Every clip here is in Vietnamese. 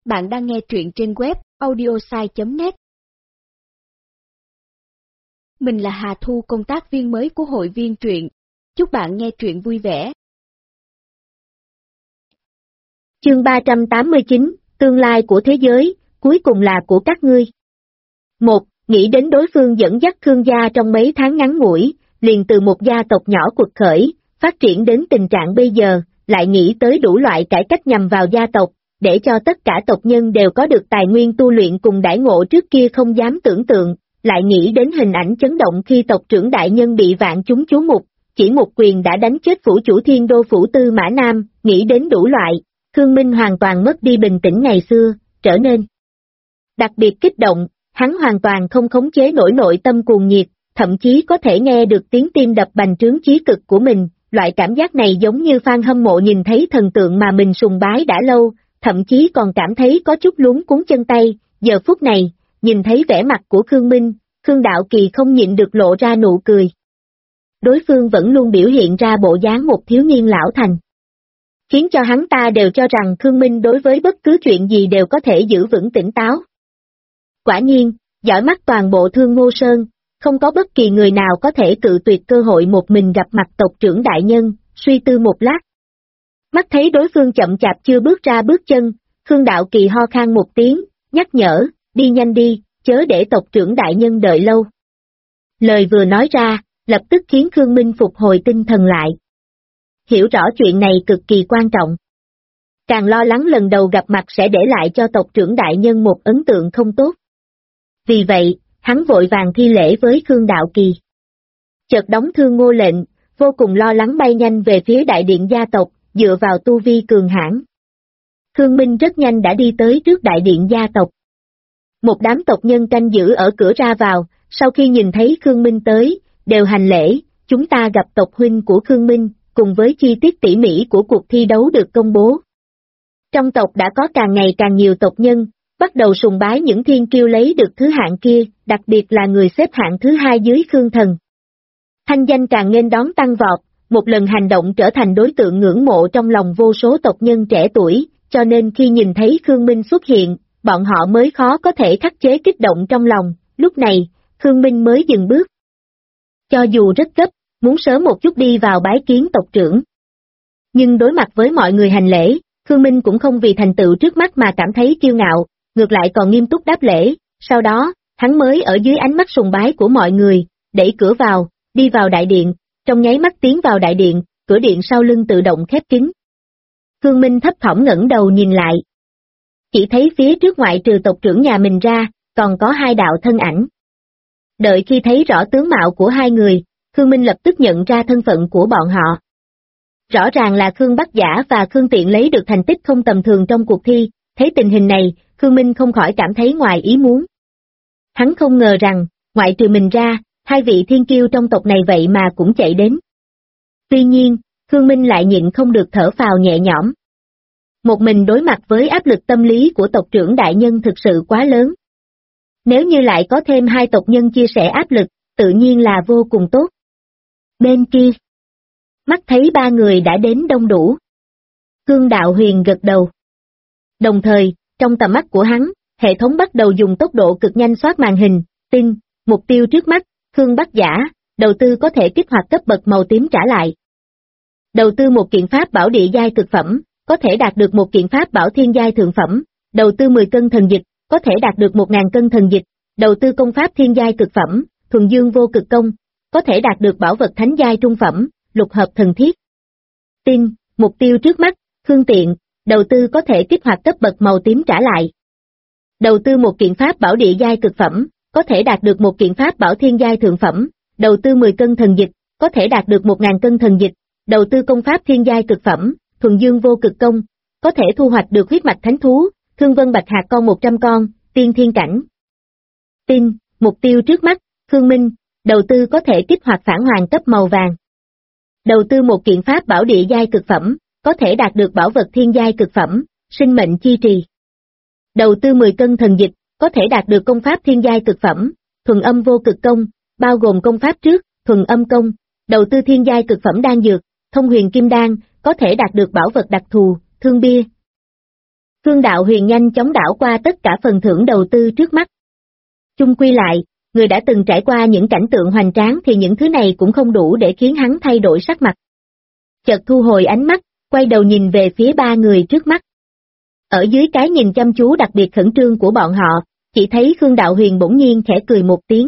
Bạn đang nghe truyện trên web audiosai.net. Mình là Hà Thu, công tác viên mới của hội viên truyện. Chúc bạn nghe truyện vui vẻ. Chương 389, tương lai của thế giới, cuối cùng là của các ngươi. 1. Nghĩ đến đối phương dẫn dắt Khương gia trong mấy tháng ngắn ngủi, liền từ một gia tộc nhỏ quật khởi, phát triển đến tình trạng bây giờ, lại nghĩ tới đủ loại cải cách nhằm vào gia tộc, để cho tất cả tộc nhân đều có được tài nguyên tu luyện cùng đãi ngộ trước kia không dám tưởng tượng, lại nghĩ đến hình ảnh chấn động khi tộc trưởng đại nhân bị vạn chúng chú mục, chỉ một quyền đã đánh chết phủ chủ Thiên Đô phủ Tư Mã Nam, nghĩ đến đủ loại, Khương Minh hoàn toàn mất đi bình tĩnh ngày xưa, trở nên đặc biệt kích động, hắn hoàn toàn không khống chế nổi nội tâm cuồng nhiệt, thậm chí có thể nghe được tiếng tim đập bành trướng chí cực của mình, loại cảm giác này giống như fan hâm mộ nhìn thấy thần tượng mà mình sùng bái đã lâu, thậm chí còn cảm thấy có chút luống cuống chân tay, giờ phút này, nhìn thấy vẻ mặt của Khương Minh, Khương Đạo Kỳ không nhịn được lộ ra nụ cười. Đối phương vẫn luôn biểu hiện ra bộ dáng một thiếu niên lão thành, khiến cho hắn ta đều cho rằng Khương Minh đối với bất cứ chuyện gì đều có thể giữ vững tỉnh táo. Quả nhiên, dõi mắt toàn bộ Thương Ngô Sơn, không có bất kỳ người nào có thể cự tuyệt cơ hội một mình gặp mặt tộc trưởng đại nhân, suy tư một lát. Mắt thấy đối phương chậm chạp chưa bước ra bước chân, Khương Đạo Kỳ ho khan một tiếng, nhắc nhở, đi nhanh đi, chớ để tộc trưởng đại nhân đợi lâu. Lời vừa nói ra, lập tức khiến Khương Minh phục hồi tinh thần lại. Hiểu rõ chuyện này cực kỳ quan trọng. Càng lo lắng lần đầu gặp mặt sẽ để lại cho tộc trưởng đại nhân một ấn tượng không tốt. Vì vậy, hắn vội vàng thi lễ với Khương Đạo Kỳ. Chợt đóng Thương Ngô lệnh, vô cùng lo lắng bay nhanh về phía đại điện gia tộc, dựa vào tu vi cường hãn. Khương Minh rất nhanh đã đi tới trước đại điện gia tộc. Một đám tộc nhân canh giữ ở cửa ra vào, sau khi nhìn thấy Khương Minh tới, đều hành lễ, chúng ta gặp tộc huynh của Khương Minh, cùng với chi tiết tỉ mỉ của cuộc thi đấu được công bố. Trong tộc đã có càng ngày càng nhiều tộc nhân, bắt đầu sùng bái những thiên kiêu lấy được thứ hạng kia, đặc biệt là người xếp hạng thứ hai dưới Khương Thần. Thanh danh càng nghênh đón tăng vọt, một lần hành động trở thành đối tượng ngưỡng mộ trong lòng vô số tộc nhân trẻ tuổi, cho nên khi nhìn thấy Khương Minh xuất hiện, bọn họ mới khó có thể khắc chế kích động trong lòng, lúc này, Khương Minh mới dừng bước. Cho dù rất gấp, muốn sớm một chút đi vào bái kiến tộc trưởng. Nhưng đối mặt với mọi người hành lễ, Khương Minh cũng không vì thành tựu trước mắt mà cảm thấy kiêu ngạo, ngược lại còn nghiêm túc đáp lễ, sau đó, hắn mới ở dưới ánh mắt sùng bái của mọi người, đẩy cửa vào, đi vào đại điện, trong nháy mắt tiến vào đại điện, cửa điện sau lưng tự động khép kín. Khương Minh thấp thỏm ngẩng đầu nhìn lại. Chỉ thấy phía trước ngoại trừ tộc trưởng nhà mình ra, còn có hai đạo thân ảnh. Đợi khi thấy rõ tướng mạo của hai người, Khương Minh lập tức nhận ra thân phận của bọn họ. Rõ ràng là Khương Bắc Giả và Khương Tiện lấy được thành tích không tầm thường trong cuộc thi, thấy tình hình này, Khương Minh không khỏi cảm thấy ngoài ý muốn. Hắn không ngờ rằng, ngoại trừ mình ra, hai vị thiên kiêu trong tộc này vậy mà cũng chạy đến. Tuy nhiên, Khương Minh lại nhịn không được thở phào nhẹ nhõm. Một mình đối mặt với áp lực tâm lý của tộc trưởng đại nhân thực sự quá lớn. Nếu như lại có thêm hai tộc nhân chia sẻ áp lực, tự nhiên là vô cùng tốt. Bên kia, mắt thấy ba người đã đến đông đủ. Khương Đạo Huyền gật đầu. Đồng thời, trong tầm mắt của hắn, hệ thống bắt đầu dùng tốc độ cực nhanh soát màn hình, tin, mục tiêu trước mắt, Khương Bắc Giả, đầu tư có thể kích hoạt cấp bậc màu tím trả lại. Đầu tư một kiện pháp bảo địa giai cực phẩm, có thể đạt được một kiện pháp bảo thiên giai thượng phẩm, đầu tư 10 cân thần dịch, có thể đạt được 1000 cân thần dịch, đầu tư công pháp thiên giai cực phẩm, thuần dương vô cực công, có thể đạt được bảo vật thánh giai trung phẩm, lục hợp thần thiết. Tin, mục tiêu trước mắt, Khương Tiện, đầu tư có thể kích hoạt cấp bậc màu tím trả lại. Đầu tư một kiện pháp bảo địa giai cực phẩm, có thể đạt được một kiện pháp bảo thiên giai thượng phẩm, đầu tư 10 cân thần dịch, có thể đạt được 1000 cân thần dịch, đầu tư công pháp thiên giai cực phẩm, thuần dương vô cực công, có thể thu hoạch được huyết mạch thánh thú, thương vân bạch hạc con 100 con, tiên thiên cảnh. Tin, mục tiêu trước mắt, Khương Minh, đầu tư có thể kích hoạt phản hoàng cấp màu vàng. Đầu tư một kiện pháp bảo địa giai cực phẩm, có thể đạt được bảo vật thiên giai cực phẩm, sinh mệnh chi trì. Đầu tư 10 cân thần dịch, có thể đạt được công pháp thiên giai cực phẩm, thuần âm vô cực công, bao gồm công pháp trước, thuần âm công, đầu tư thiên giai cực phẩm đan dược, thông huyền kim đan, có thể đạt được bảo vật đặc thù, thương bia. Khương Đạo Huyền nhanh chóng đảo qua tất cả phần thưởng đầu tư trước mắt. Chung quy lại, người đã từng trải qua những cảnh tượng hoành tráng thì những thứ này cũng không đủ để khiến hắn thay đổi sắc mặt. Chợt thu hồi ánh mắt, quay đầu nhìn về phía ba người trước mắt. Ở dưới cái nhìn chăm chú đặc biệt khẩn trương của bọn họ, chỉ thấy Khương Đạo Huyền bỗng nhiên khẽ cười một tiếng.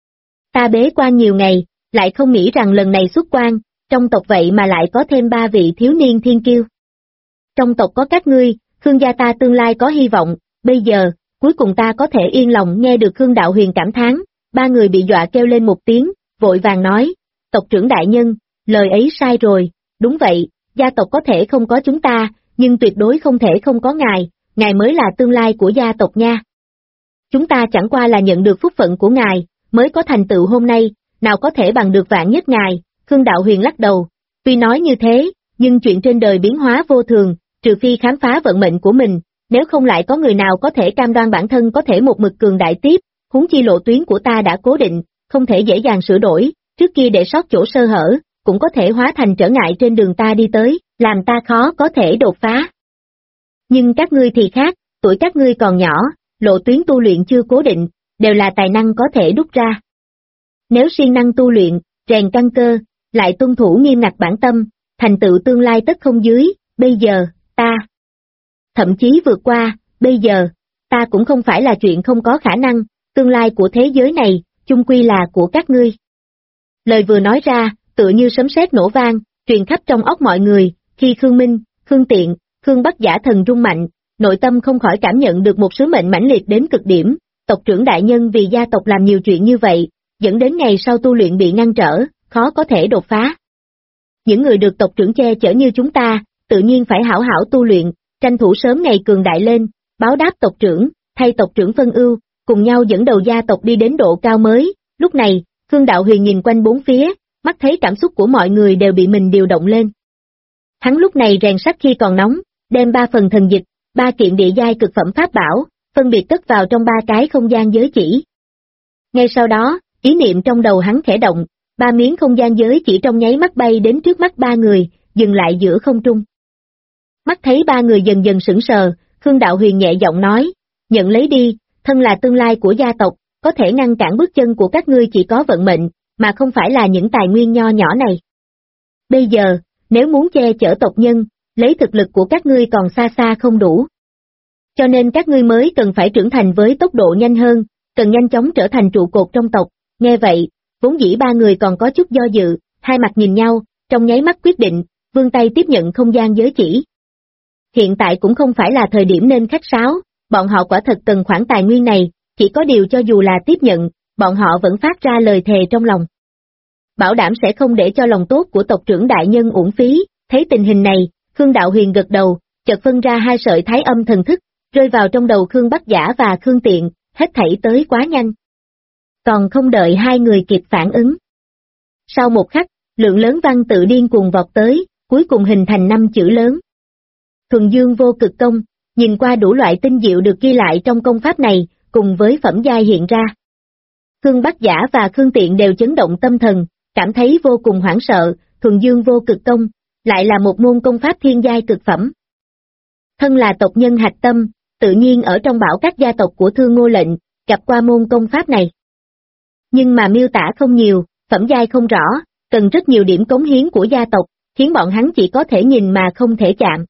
Ta bế quan nhiều ngày, lại không nghĩ rằng lần này xuất quan, trong tộc vậy mà lại có thêm 3 vị thiếu niên thiên kiêu. Trong tộc có các ngươi, Khương gia ta tương lai có hy vọng, bây giờ, cuối cùng ta có thể yên lòng. Nghe được Khương Đạo Huyền cảm thán, ba người bị dọa kêu lên một tiếng, vội vàng nói, tộc trưởng đại nhân, lời ấy sai rồi, đúng vậy, gia tộc có thể không có chúng ta, nhưng tuyệt đối không thể không có ngài mới là tương lai của gia tộc nha. Chúng ta chẳng qua là nhận được phúc phận của ngài, mới có thành tựu hôm nay, nào có thể bằng được vạn nhất ngài. Khương Đạo Huyền lắc đầu, tuy nói như thế, nhưng chuyện trên đời biến hóa vô thường, trừ phi khám phá vận mệnh của mình, nếu không lại có người nào có thể cam đoan bản thân có thể một mực cường đại tiếp, huống chi lộ tuyến của ta đã cố định, không thể dễ dàng sửa đổi, trước kia để sót chỗ sơ hở, cũng có thể hóa thành trở ngại trên đường ta đi tới, làm ta khó có thể đột phá. Nhưng các ngươi thì khác, tuổi các ngươi còn nhỏ, lộ tuyến tu luyện chưa cố định, đều là tài năng có thể đúc ra. Nếu siêng năng tu luyện, rèn căn cơ, lại tuân thủ nghiêm ngặt bản tâm, thành tựu tương lai tất không dưới, bây giờ, ta. Thậm chí vượt qua, bây giờ, ta cũng không phải là chuyện không có khả năng, tương lai của thế giới này, chung quy là của các ngươi. Lời vừa nói ra, tựa như sấm sét nổ vang, truyền khắp trong óc mọi người, khi Khương Minh, Khương Tiện, Khương Bắc giả thần rung mạnh, nội tâm không khỏi cảm nhận được một sứ mệnh mãnh liệt đến cực điểm, tộc trưởng đại nhân vì gia tộc làm nhiều chuyện như vậy, dẫn đến ngày sau tu luyện bị ngăn trở, khó có thể đột phá. Những người được tộc trưởng che chở như chúng ta, tự nhiên phải hảo hảo tu luyện, tranh thủ sớm ngày cường đại lên, báo đáp tộc trưởng, thay tộc trưởng phân ưu, cùng nhau dẫn đầu gia tộc đi đến độ cao mới. Lúc này, Khương Đạo Huyền nhìn quanh bốn phía, mắt thấy cảm xúc của mọi người đều bị mình điều động lên. Hắn lúc này rèn sắt khi còn nóng, đem 3 phần thần dịch, 3 kiện địa giai cực phẩm pháp bảo, phân biệt cất vào trong 3 cái không gian giới chỉ. Ngay sau đó, ý niệm trong đầu hắn khẽ động, 3 miếng không gian giới chỉ trong nháy mắt bay đến trước mắt 3 người, dừng lại giữa không trung. Mắt thấy 3 người dần dần sững sờ, Khương Đạo Huyền nhẹ giọng nói, nhận lấy đi, thân là tương lai của gia tộc, có thể ngăn cản bước chân của các ngươi chỉ có vận mệnh, mà không phải là những tài nguyên nho nhỏ này. Bây giờ, nếu muốn che chở tộc nhân, lấy thực lực của các ngươi còn xa xa không đủ. Cho nên các ngươi mới cần phải trưởng thành với tốc độ nhanh hơn, cần nhanh chóng trở thành trụ cột trong tộc. Nghe vậy, vốn dĩ 3 người còn có chút do dự, hai mặt nhìn nhau, trong nháy mắt quyết định, vươn tay tiếp nhận không gian giới chỉ. Hiện tại cũng không phải là thời điểm nên khách sáo, bọn họ quả thật cần khoản tài nguyên này, chỉ có điều cho dù là tiếp nhận, bọn họ vẫn phát ra lời thề trong lòng. Bảo đảm sẽ không để cho lòng tốt của tộc trưởng đại nhân uổng phí. Thấy tình hình này, Khương Đạo Huyền gật đầu, chợt phân ra 2 sợi thái âm thần thức, rơi vào trong đầu Khương Bắc Giả và Khương Tiện, hết thảy tới quá nhanh. Còn không đợi 2 người kịp phản ứng. Sau một khắc, lượng lớn văn tự điên cuồng vọt tới, cuối cùng hình thành 5 chữ lớn. Thuần Dương Vô Cực Công, nhìn qua đủ loại tinh diệu được ghi lại trong công pháp này, cùng với phẩm giai hiện ra. Khương Bắc Giả và Khương Tiện đều chấn động tâm thần, cảm thấy vô cùng hoảng sợ. Thuần Dương Vô Cực Công, lại là một môn công pháp thiên giai cực phẩm. Thân là tộc nhân hạch tâm, tự nhiên ở trong bảo các gia tộc của Thương Ngô Lệnh, gặp qua môn công pháp này. Nhưng mà miêu tả không nhiều, phẩm giai không rõ, cần rất nhiều điểm cống hiến của gia tộc, khiến bọn hắn chỉ có thể nhìn mà không thể chạm.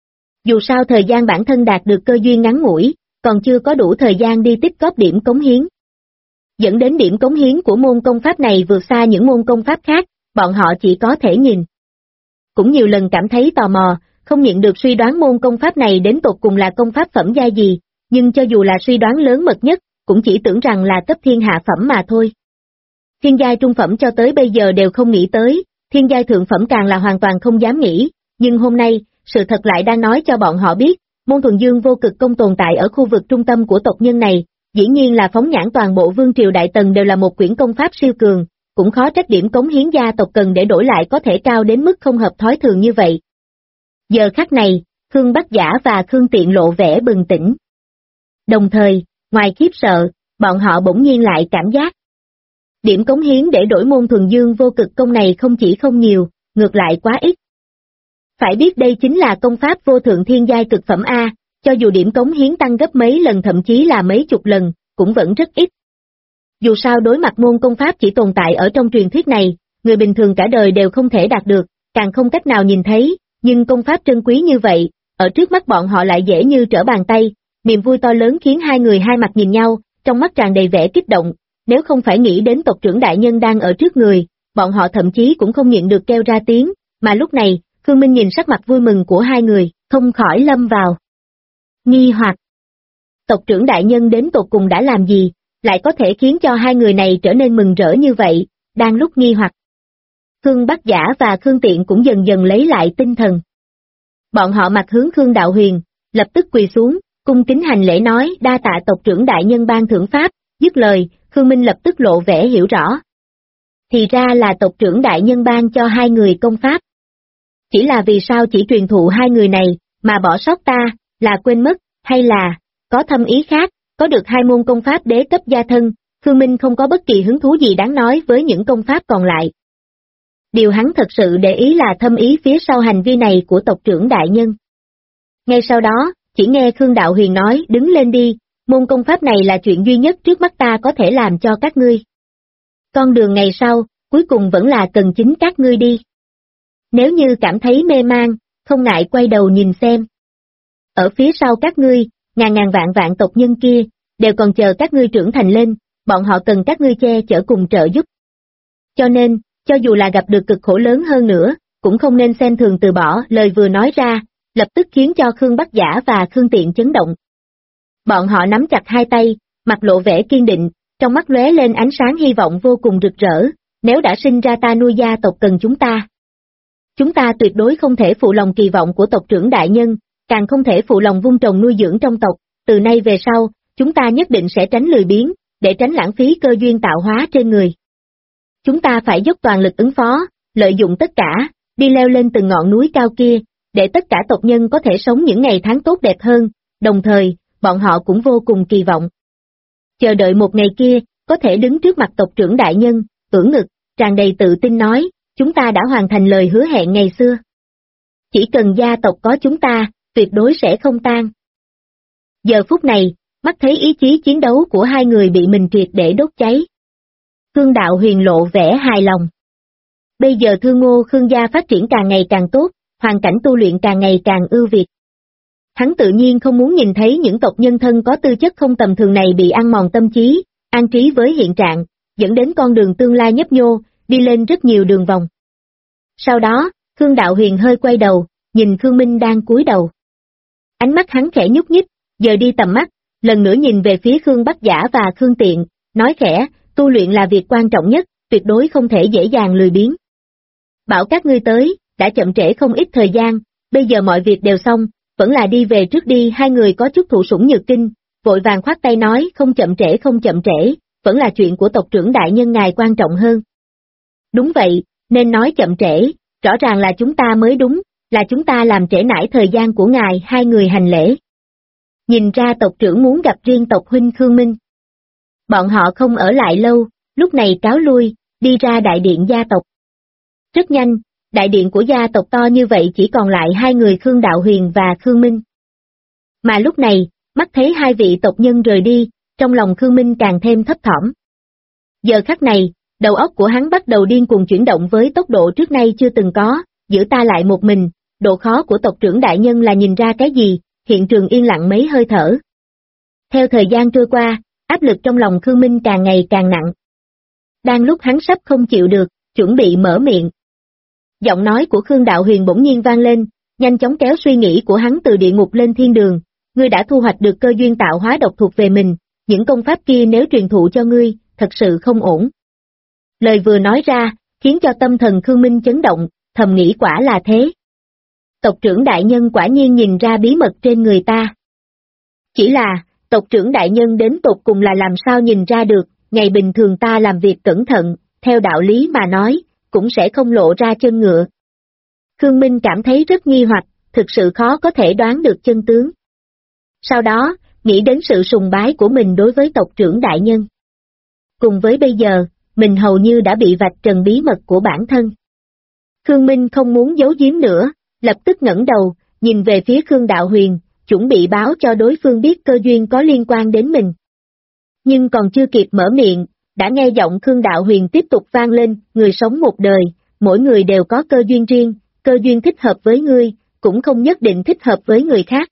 Dù sao thời gian bản thân đạt được cơ duyên ngắn ngủi, còn chưa có đủ thời gian đi tích góp điểm cống hiến. Dẫn đến điểm cống hiến của môn công pháp này vượt xa những môn công pháp khác, bọn họ chỉ có thể nhìn. Cũng nhiều lần cảm thấy tò mò, không nhịn được suy đoán môn công pháp này đến tột cùng là công pháp phẩm giai gì, nhưng cho dù là suy đoán lớn mật nhất, cũng chỉ tưởng rằng là cấp thiên hạ phẩm mà thôi. Thiên giai trung phẩm cho tới bây giờ đều không nghĩ tới, thiên giai thượng phẩm càng là hoàn toàn không dám nghĩ, nhưng hôm nay, sự thật lại đang nói cho bọn họ biết, môn Thuần Dương Vô Cực Công tồn tại ở khu vực trung tâm của tộc nhân này, dĩ nhiên là phóng nhãn toàn bộ vương triều đại tần đều là một quyển công pháp siêu cường, cũng khó trách điểm cống hiến gia tộc cần để đổi lại có thể cao đến mức không hợp thói thường như vậy. Giờ khắc này, Khương Bắc Giả và Khương Tiện lộ vẻ bừng tỉnh. Đồng thời, ngoài khiếp sợ, bọn họ bỗng nhiên lại cảm giác. Điểm cống hiến để đổi môn Thuần Dương Vô Cực Công này không chỉ không nhiều, ngược lại quá ít. Phải biết đây chính là công pháp vô thượng thiên giai cực phẩm A, cho dù điểm cống hiến tăng gấp mấy lần thậm chí là mấy chục lần, cũng vẫn rất ít. Dù sao đối mặt môn công pháp chỉ tồn tại ở trong truyền thuyết này, người bình thường cả đời đều không thể đạt được, càng không cách nào nhìn thấy, nhưng công pháp trân quý như vậy, ở trước mắt bọn họ lại dễ như trở bàn tay, niềm vui to lớn khiến hai người hai mặt nhìn nhau, trong mắt tràn đầy vẻ kích động, nếu không phải nghĩ đến tộc trưởng đại nhân đang ở trước người, bọn họ thậm chí cũng không nhịn được kêu ra tiếng, mà lúc này, Khương Minh nhìn sắc mặt vui mừng của hai người, không khỏi lâm vào nghi hoặc. Tộc trưởng đại nhân đến tột cùng đã làm gì, lại có thể khiến cho hai người này trở nên mừng rỡ như vậy, đang lúc nghi hoặc. Khương Bắc Giả và Khương Tiện cũng dần dần lấy lại tinh thần. Bọn họ mặt hướng Khương Đạo Huyền, lập tức quỳ xuống, cung kính hành lễ nói đa tạ tộc trưởng đại nhân ban thưởng pháp, dứt lời, Khương Minh lập tức lộ vẻ hiểu rõ. Thì ra là tộc trưởng đại nhân ban cho hai người công pháp. Chỉ là vì sao chỉ truyền thụ hai người này, mà bỏ sót ta, là quên mất, hay là, có thâm ý khác, có được hai môn công pháp đế cấp gia thân, Khương Minh không có bất kỳ hứng thú gì đáng nói với những công pháp còn lại. Điều hắn thật sự để ý là thâm ý phía sau hành vi này của tộc trưởng đại nhân. Ngay sau đó, chỉ nghe Khương Đạo Huyền nói đứng lên đi, môn công pháp này là chuyện duy nhất trước mắt ta có thể làm cho các ngươi. Con đường ngày sau, cuối cùng vẫn là cần chính các ngươi đi. Nếu như cảm thấy mê man, không ngại quay đầu nhìn xem. Ở phía sau các ngươi, ngàn ngàn vạn vạn tộc nhân kia, đều còn chờ các ngươi trưởng thành lên, bọn họ cần các ngươi che chở cùng trợ giúp. Cho nên, cho dù là gặp được cực khổ lớn hơn nữa, cũng không nên xem thường từ bỏ. Lời vừa nói ra, lập tức khiến cho Khương Bắc Giả và Khương Tiện chấn động. Bọn họ nắm chặt hai tay, mặt lộ vẻ kiên định, trong mắt lóe lên ánh sáng hy vọng vô cùng rực rỡ, nếu đã sinh ra ta nuôi gia tộc cần chúng ta. Chúng ta tuyệt đối không thể phụ lòng kỳ vọng của tộc trưởng đại nhân, càng không thể phụ lòng vun trồng nuôi dưỡng trong tộc, từ nay về sau, chúng ta nhất định sẽ tránh lười biếng, để tránh lãng phí cơ duyên tạo hóa trên người. Chúng ta phải dốc toàn lực ứng phó, lợi dụng tất cả, đi leo lên từng ngọn núi cao kia, để tất cả tộc nhân có thể sống những ngày tháng tốt đẹp hơn, đồng thời, bọn họ cũng vô cùng kỳ vọng. Chờ đợi một ngày kia, có thể đứng trước mặt tộc trưởng đại nhân, ưỡn ngực, tràn đầy tự tin nói, chúng ta đã hoàn thành lời hứa hẹn ngày xưa. Chỉ cần gia tộc có chúng ta, tuyệt đối sẽ không tan. Giờ phút này, mắt thấy ý chí chiến đấu của hai người bị mình triệt để đốt cháy. Khương Đạo Huyền lộ vẻ hài lòng. Bây giờ Thương Ngô Khương gia phát triển càng ngày càng tốt, hoàn cảnh tu luyện càng ngày càng ưu việt. Hắn tự nhiên không muốn nhìn thấy những tộc nhân thân có tư chất không tầm thường này bị ăn mòn tâm trí, an trí với hiện trạng, dẫn đến con đường tương lai nhấp nhô, đi lên rất nhiều đường vòng. Sau đó, Khương Đạo Huyền hơi quay đầu, nhìn Khương Minh đang cúi đầu. Ánh mắt hắn khẽ nhúc nhích, giờ đi tầm mắt, lần nữa nhìn về phía Khương Bắc Giả và Khương Tiện, nói khẽ, tu luyện là việc quan trọng nhất, tuyệt đối không thể dễ dàng lười biếng. Bảo các ngươi tới, đã chậm trễ không ít thời gian, bây giờ mọi việc đều xong, vẫn là đi về trước đi. Hai người có chút thụ sủng nhược kinh, vội vàng khoát tay nói không chậm trễ, vẫn là chuyện của tộc trưởng đại nhân ngài quan trọng hơn. Đúng vậy, nên nói chậm trễ, rõ ràng là chúng ta mới đúng, là chúng ta làm trễ nải thời gian của ngài. Hai người hành lễ. Nhìn ra tộc trưởng muốn gặp riêng tộc huynh Khương Minh. Bọn họ không ở lại lâu, lúc này cáo lui, đi ra đại điện gia tộc. Rất nhanh, đại điện của gia tộc to như vậy chỉ còn lại hai người Khương Đạo Huyền và Khương Minh. Mà lúc này, mắt thấy hai vị tộc nhân rời đi, trong lòng Khương Minh càng thêm thấp thỏm. Giờ khắc này, đầu óc của hắn bắt đầu điên cuồng chuyển động với tốc độ trước nay chưa từng có, giữ ta lại một mình, độ khó của tộc trưởng đại nhân là nhìn ra cái gì, hiện trường yên lặng mấy hơi thở. Theo thời gian trôi qua, áp lực trong lòng Khương Minh càng ngày càng nặng. Đang lúc hắn sắp không chịu được, chuẩn bị mở miệng. Giọng nói của Khương Đạo Huyền bỗng nhiên vang lên, nhanh chóng kéo suy nghĩ của hắn từ địa ngục lên thiên đường. Ngươi đã thu hoạch được cơ duyên tạo hóa độc thuộc về mình, những công pháp kia nếu truyền thụ cho ngươi, thật sự không ổn. Lời vừa nói ra, khiến cho tâm thần Khương Minh chấn động, thầm nghĩ quả là thế. Tộc trưởng đại nhân quả nhiên nhìn ra bí mật trên người ta. Chỉ là, tộc trưởng đại nhân đến tột cùng là làm sao nhìn ra được, ngày bình thường ta làm việc cẩn thận, theo đạo lý mà nói, cũng sẽ không lộ ra chân ngựa. Khương Minh cảm thấy rất nghi hoặc, thực sự khó có thể đoán được chân tướng. Sau đó, nghĩ đến sự sùng bái của mình đối với tộc trưởng đại nhân. Cùng với bây giờ, mình hầu như đã bị vạch trần bí mật của bản thân. Khương Minh không muốn giấu giếm nữa, lập tức ngẩng đầu, nhìn về phía Khương Đạo Huyền, chuẩn bị báo cho đối phương biết cơ duyên có liên quan đến mình. Nhưng còn chưa kịp mở miệng, đã nghe giọng Khương Đạo Huyền tiếp tục vang lên, người sống một đời, mỗi người đều có cơ duyên riêng, cơ duyên thích hợp với ngươi, cũng không nhất định thích hợp với người khác.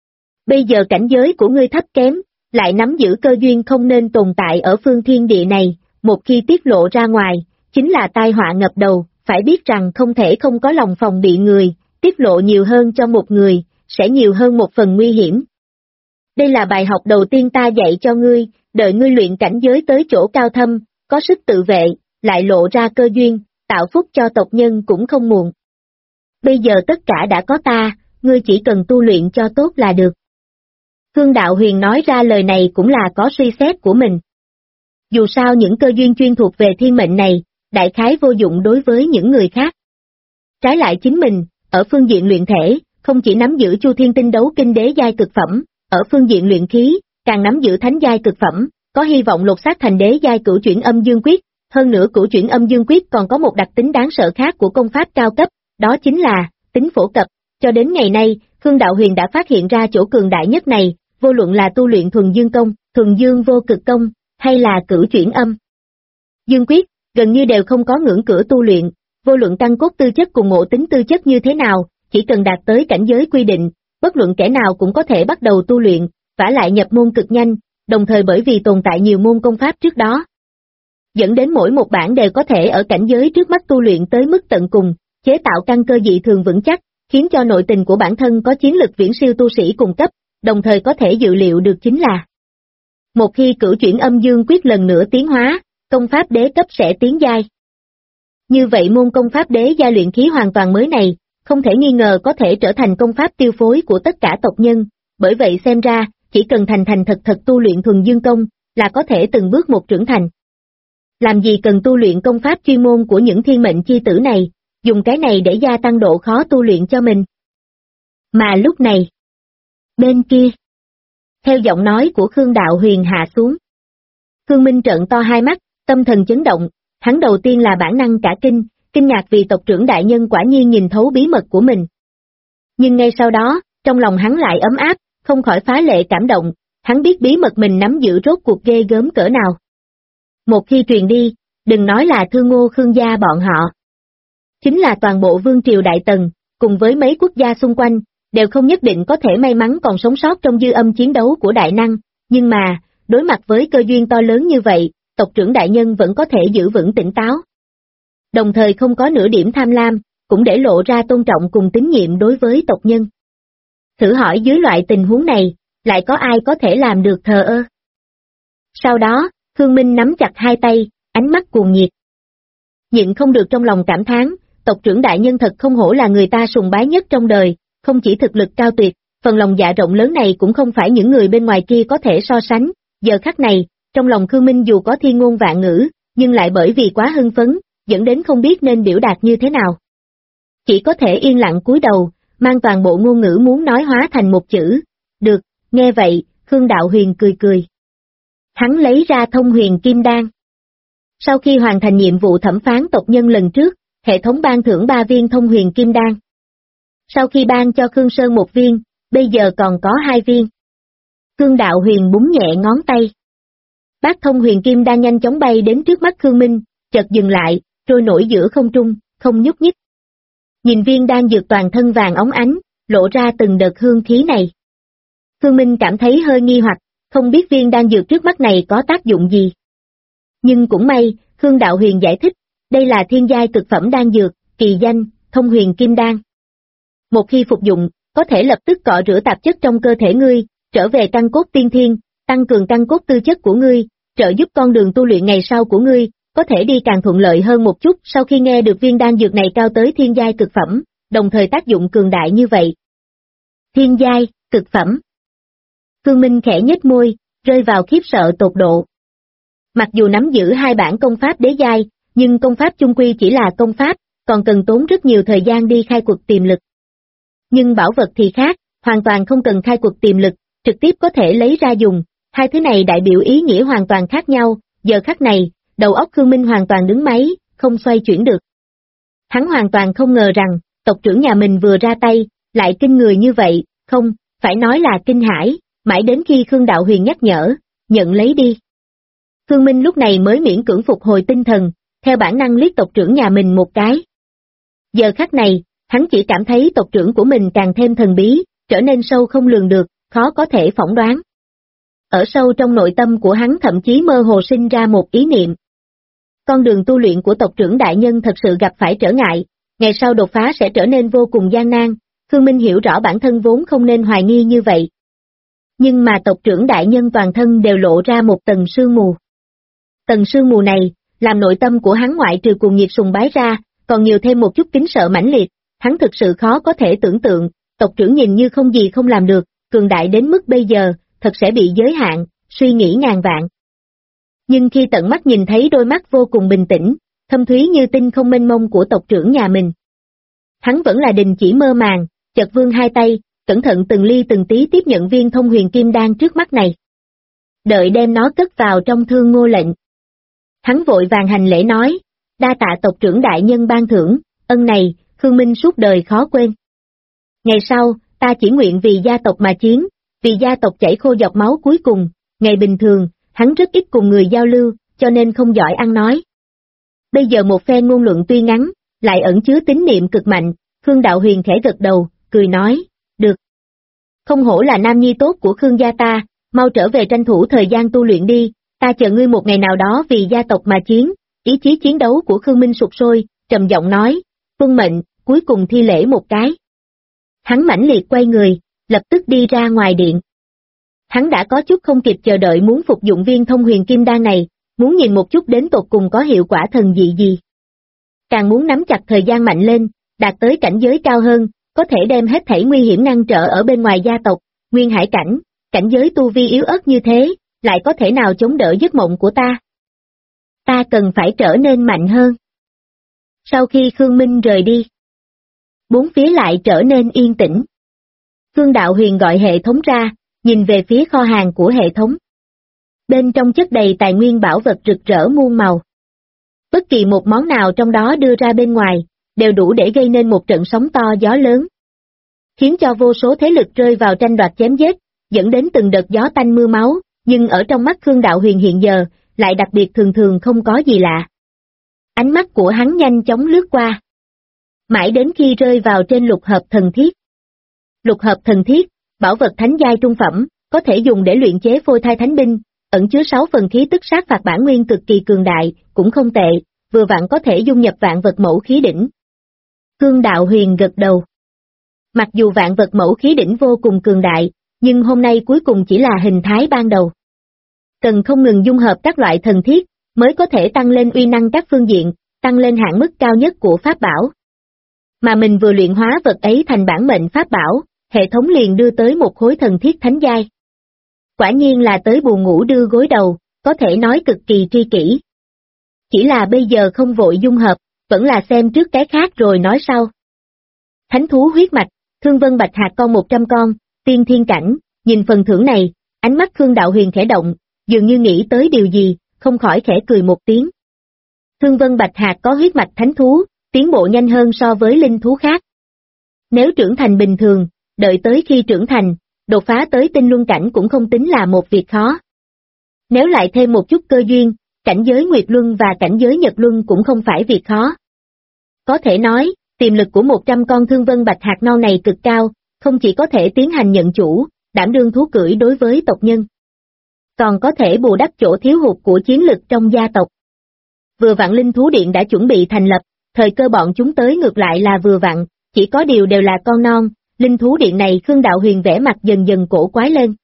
Bây giờ cảnh giới của ngươi thấp kém, lại nắm giữ cơ duyên không nên tồn tại ở phương thiên địa này, một khi tiết lộ ra ngoài, chính là tai họa ngập đầu, phải biết rằng không thể không có lòng phòng bị người, tiết lộ nhiều hơn cho một người, sẽ nhiều hơn một phần nguy hiểm. Đây là bài học đầu tiên ta dạy cho ngươi, đợi ngươi luyện cảnh giới tới chỗ cao thâm, có sức tự vệ, lại lộ ra cơ duyên, tạo phúc cho tộc nhân cũng không muộn. Bây giờ tất cả đã có ta, ngươi chỉ cần tu luyện cho tốt là được. Khương Đạo Huyền nói ra lời này cũng là có suy xét của mình. Dù sao những cơ duyên chuyên thuộc về thiên mệnh này, đại khái vô dụng đối với những người khác. Trái lại chính mình, ở phương diện luyện thể, không chỉ nắm giữ Chu Thiên Tinh Đấu Kinh đế giai cực phẩm, ở phương diện luyện khí, càng nắm giữ thánh giai cực phẩm, có hy vọng lột xác thành đế giai Cửu Chuyển Âm Dương Quyết, hơn nữa Cửu Chuyển Âm Dương Quyết còn có một đặc tính đáng sợ khác của công pháp cao cấp, đó chính là tính phổ cập. Cho đến ngày nay, Khương Đạo Huyền đã phát hiện ra chỗ cường đại nhất này, vô luận là tu luyện thuần dương công, thuần dương vô cực công, hay là Cửu Chuyển Âm Dương Quyết, gần như đều không có ngưỡng cửa tu luyện, vô luận tăng cốt tư chất cùng ngộ tính tư chất như thế nào, chỉ cần đạt tới cảnh giới quy định, bất luận kẻ nào cũng có thể bắt đầu tu luyện, vả lại nhập môn cực nhanh, đồng thời bởi vì tồn tại nhiều môn công pháp trước đó, dẫn đến mỗi một bản đều có thể ở cảnh giới trước mắt tu luyện tới mức tận cùng, chế tạo căn cơ dị thường vững chắc, khiến cho nội tình của bản thân có chiến lực viễn siêu tu sĩ cùng cấp, đồng thời có thể dự liệu được chính là một khi Cửu Chuyển Âm Dương Quyết lần nữa tiến hóa, công pháp đế cấp sẽ tiến giai. Như vậy môn công pháp đế giai luyện khí hoàn toàn mới này, không thể nghi ngờ có thể trở thành công pháp tiêu phối của tất cả tộc nhân, bởi vậy xem ra, chỉ cần thành thật tu luyện thuần dương công, là có thể từng bước một trưởng thành. Làm gì cần tu luyện công pháp chuyên môn của những thiên mệnh chi tử này, dùng cái này để gia tăng độ khó tu luyện cho mình. Mà lúc này, bên kia, theo giọng nói của Khương Đạo Huyền hạ xuống, Khương Minh trợn to hai mắt, tâm thần chấn động, hắn đầu tiên là bản năng cả kinh ngạc vì tộc trưởng đại nhân quả nhiên nhìn thấu bí mật của mình. Nhưng ngay sau đó, trong lòng hắn lại ấm áp, không khỏi phá lệ cảm động, hắn biết bí mật mình nắm giữ rốt cuộc ghê gớm cỡ nào. Một khi truyền đi, đừng nói là Thương Ngô Khương gia bọn họ. Chính là toàn bộ vương triều Đại Tần, cùng với mấy quốc gia xung quanh, đều không nhất định có thể may mắn còn sống sót trong dư âm chiến đấu của đại năng, nhưng mà, đối mặt với cơ duyên to lớn như vậy, tộc trưởng đại nhân vẫn có thể giữ vững tỉnh táo. Đồng thời không có nửa điểm tham lam, cũng để lộ ra tôn trọng cùng tín nhiệm đối với tộc nhân. Thử hỏi dưới loại tình huống này, lại có ai có thể làm được thờ ơ? Sau đó, Khương Minh nắm chặt hai tay, ánh mắt cuồng nhiệt. Nhịn không được trong lòng cảm thán, tộc trưởng đại nhân thật không hổ là người ta sùng bái nhất trong đời, không chỉ thực lực cao tuyệt, phần lòng dạ rộng lớn này cũng không phải những người bên ngoài kia có thể so sánh. Giờ khắc này, trong lòng Khương Minh dù có thiên ngôn vạn ngữ, nhưng lại bởi vì quá hưng phấn, dẫn đến không biết nên biểu đạt như thế nào. Chỉ có thể yên lặng cúi đầu, mang toàn bộ ngôn ngữ muốn nói hóa thành một chữ. Được, nghe vậy, Khương Đạo Huyền cười cười. Hắn lấy ra Thông Huyền Kim Đan. Sau khi hoàn thành nhiệm vụ thẩm phán tộc nhân lần trước, hệ thống ban thưởng 3 viên Thông Huyền Kim Đan. Sau khi ban cho Khương Sơn 1 viên, bây giờ còn có 2 viên. Khương Đạo Huyền búng nhẹ ngón tay. Bát Thông Huyền Kim Đan nhanh chóng bay đến trước mắt Khương Minh, chợt dừng lại, trôi nổi giữa không trung, không nhúc nhích. Nhìn viên đan dược toàn thân vàng óng ánh, lộ ra từng đợt hương khí này. Khương Minh cảm thấy hơi nghi hoặc, không biết viên đan dược trước mắt này có tác dụng gì. Nhưng cũng may, Khương Đạo Huyền giải thích, đây là thiên giai cực phẩm đan dược, kỳ danh, Thông Huyền Kim Đan. Một khi phục dụng, có thể lập tức cọ rửa tạp chất trong cơ thể ngươi, trở về căn cốt tiên thiên, tăng cường căn cốt tư chất của ngươi, trợ giúp con đường tu luyện ngày sau của ngươi, có thể đi càng thuận lợi hơn một chút. Sau khi nghe được viên đan dược này cao tới thiên giai cực phẩm, đồng thời tác dụng cường đại như vậy. Thiên giai, cực phẩm. Khương Minh khẽ nhếch môi, rơi vào khiếp sợ tột độ. Mặc dù nắm giữ 2 bản công pháp đế giai, nhưng công pháp chung quy chỉ là công pháp, còn cần tốn rất nhiều thời gian đi khai quật tiềm lực. Nhưng bảo vật thì khác, hoàn toàn không cần khai quật tiềm lực, trực tiếp có thể lấy ra dùng, hai thứ này đại biểu ý nghĩa hoàn toàn khác nhau. Giờ khắc này, đầu óc Khương Minh hoàn toàn đứng máy, không xoay chuyển được. Hắn hoàn toàn không ngờ rằng, tộc trưởng nhà mình vừa ra tay, lại kinh người như vậy, phải nói là kinh hãi, mãi đến khi Khương Đạo Huyền nhắc nhở, nhận lấy đi. Khương Minh lúc này mới miễn cưỡng phục hồi tinh thần, theo bản năng liếc tộc trưởng nhà mình một cái. Giờ khắc này, hắn chỉ cảm thấy tộc trưởng của mình càng thêm thần bí, trở nên sâu không lường được, khó có thể phỏng đoán. Ở sâu trong nội tâm của hắn thậm chí mơ hồ sinh ra một ý niệm. Con đường tu luyện của tộc trưởng đại nhân thật sự gặp phải trở ngại, ngày sau đột phá sẽ trở nên vô cùng gian nan, Khương Minh hiểu rõ bản thân vốn không nên hoài nghi như vậy. Nhưng mà tộc trưởng đại nhân toàn thân đều lộ ra một tầng sương mù. Tầng sương mù này, làm nội tâm của hắn ngoại trừ cuồng nhiệt sùng bái ra, còn nhiều thêm một chút kính sợ mãnh liệt, hắn thực sự khó có thể tưởng tượng, tộc trưởng nhìn như không gì không làm được, cường đại đến mức bây giờ, thật sẽ bị giới hạn, suy nghĩ ngàn vạn. Nhưng khi tận mắt nhìn thấy đôi mắt vô cùng bình tĩnh, thâm thúy như tinh không mênh mông của tộc trưởng nhà mình, hắn vẫn là đình chỉ mơ màng, chợt vươn hai tay, cẩn thận từng ly từng tí tiếp nhận viên thông huyền kim đan trước mắt này. Đợi đem nó cất vào trong thương ngô lệnh. Hắn vội vàng hành lễ nói, đa tạ tộc trưởng đại nhân ban thưởng, ân này, Khương Minh suốt đời khó quên. Ngày sau, ta chỉ nguyện vì gia tộc mà chiến, vì gia tộc chảy khô giọt máu cuối cùng, ngày bình thường, hắn rất ít cùng người giao lưu, cho nên không giỏi ăn nói. Bây giờ một phen ngôn luận tuy ngắn, lại ẩn chứa tín niệm cực mạnh, Khương Đạo Huyền khẽ gật đầu, cười nói, được. Không hổ là nam nhi tốt của Khương gia ta, mau trở về tranh thủ thời gian tu luyện đi, ta chờ ngươi một ngày nào đó vì gia tộc mà chiến, ý chí chiến đấu của Khương Minh sục sôi, trầm giọng nói, tuân mệnh, cuối cùng thi lễ một cái. Hắn mãnh liệt quay người, lập tức đi ra ngoài điện. Hắn đã có chút không kịp chờ đợi muốn phục dụng viên thông huyền kim đan này, muốn nhìn một chút đến tột cùng có hiệu quả thần dị gì. Càng muốn nắm chặt thời gian mạnh lên, đạt tới cảnh giới cao hơn, có thể đem hết thảy nguy hiểm ngăn trở ở bên ngoài gia tộc, nguyên hải cảnh, cảnh giới tu vi yếu ớt như thế, lại có thể nào chống đỡ giấc mộng của ta? Ta cần phải trở nên mạnh hơn. Sau khi Khương Minh rời đi, bốn phía lại trở nên yên tĩnh. Khương Đạo Huyền gọi hệ thống ra, nhìn về phía kho hàng của hệ thống. Bên trong chất đầy tài nguyên bảo vật rực rỡ muôn màu. Bất kỳ một món nào trong đó đưa ra bên ngoài, đều đủ để gây nên một trận sóng to gió lớn. Khiến cho vô số thế lực rơi vào tranh đoạt chém giết, dẫn đến từng đợt gió tanh mưa máu, nhưng ở trong mắt Khương Đạo Huyền hiện giờ, lại đặc biệt thường thường không có gì lạ. Ánh mắt của hắn nhanh chóng lướt qua. Mãi đến khi rơi vào trên lục hợp thần thiết. Lục hợp thần thiết, bảo vật thánh giai trung phẩm, có thể dùng để luyện chế phôi thai thánh binh, ẩn chứa 6 phần khí tức sát phạt bản nguyên cực kỳ cường đại, cũng không tệ, vừa vặn có thể dung nhập vạn vật mẫu khí đỉnh. Khương Đạo Huyền gật đầu. Mặc dù vạn vật mẫu khí đỉnh vô cùng cường đại, nhưng hôm nay cuối cùng chỉ là hình thái ban đầu. Cần không ngừng dung hợp các loại thần thiết, mới có thể tăng lên uy năng các phương diện, tăng lên hạn mức cao nhất của pháp bảo. Mà mình vừa luyện hóa vật ấy thành bản mệnh pháp bảo, hệ thống liền đưa tới một khối thần thiết thánh giai. Quả nhiên là tới buồn ngủ đưa gối đầu, có thể nói cực kỳ tri kỷ. Chỉ là bây giờ không vội dung hợp, vẫn là xem trước cái khác rồi nói sau. Thánh thú huyết mạch, Thương Vân Bạch Hạc con 100 con, tiên thiên cảnh, nhìn phần thưởng này, ánh mắt Khương Đạo Huyền khẽ động, dường như nghĩ tới điều gì, không khỏi khẽ cười một tiếng. Thương Vân Bạch Hạc có huyết mạch thánh thú, tiến bộ nhanh hơn so với linh thú khác. Nếu trưởng thành bình thường, đợi tới khi trưởng thành, đột phá tới tinh luân cảnh cũng không tính là một việc khó. Nếu lại thêm một chút cơ duyên, cảnh giới Nguyệt Luân và cảnh giới Nhật Luân cũng không phải việc khó. Có thể nói, tiềm lực của 100 con Thương Vân Bạch Hạc non này cực cao, không chỉ có thể tiến hành nhận chủ, đảm đương thú cưỡi đối với tộc nhân, còn có thể bù đắp chỗ thiếu hụt của chiến lực trong gia tộc. Vừa vặn linh thú điện đã chuẩn bị thành lập, thời cơ bọn chúng tới ngược lại là vừa vặn, chỉ có điều đều là con non, linh thú điện này Khương Đạo Huyền vẽ mặt dần dần cổ quái lên.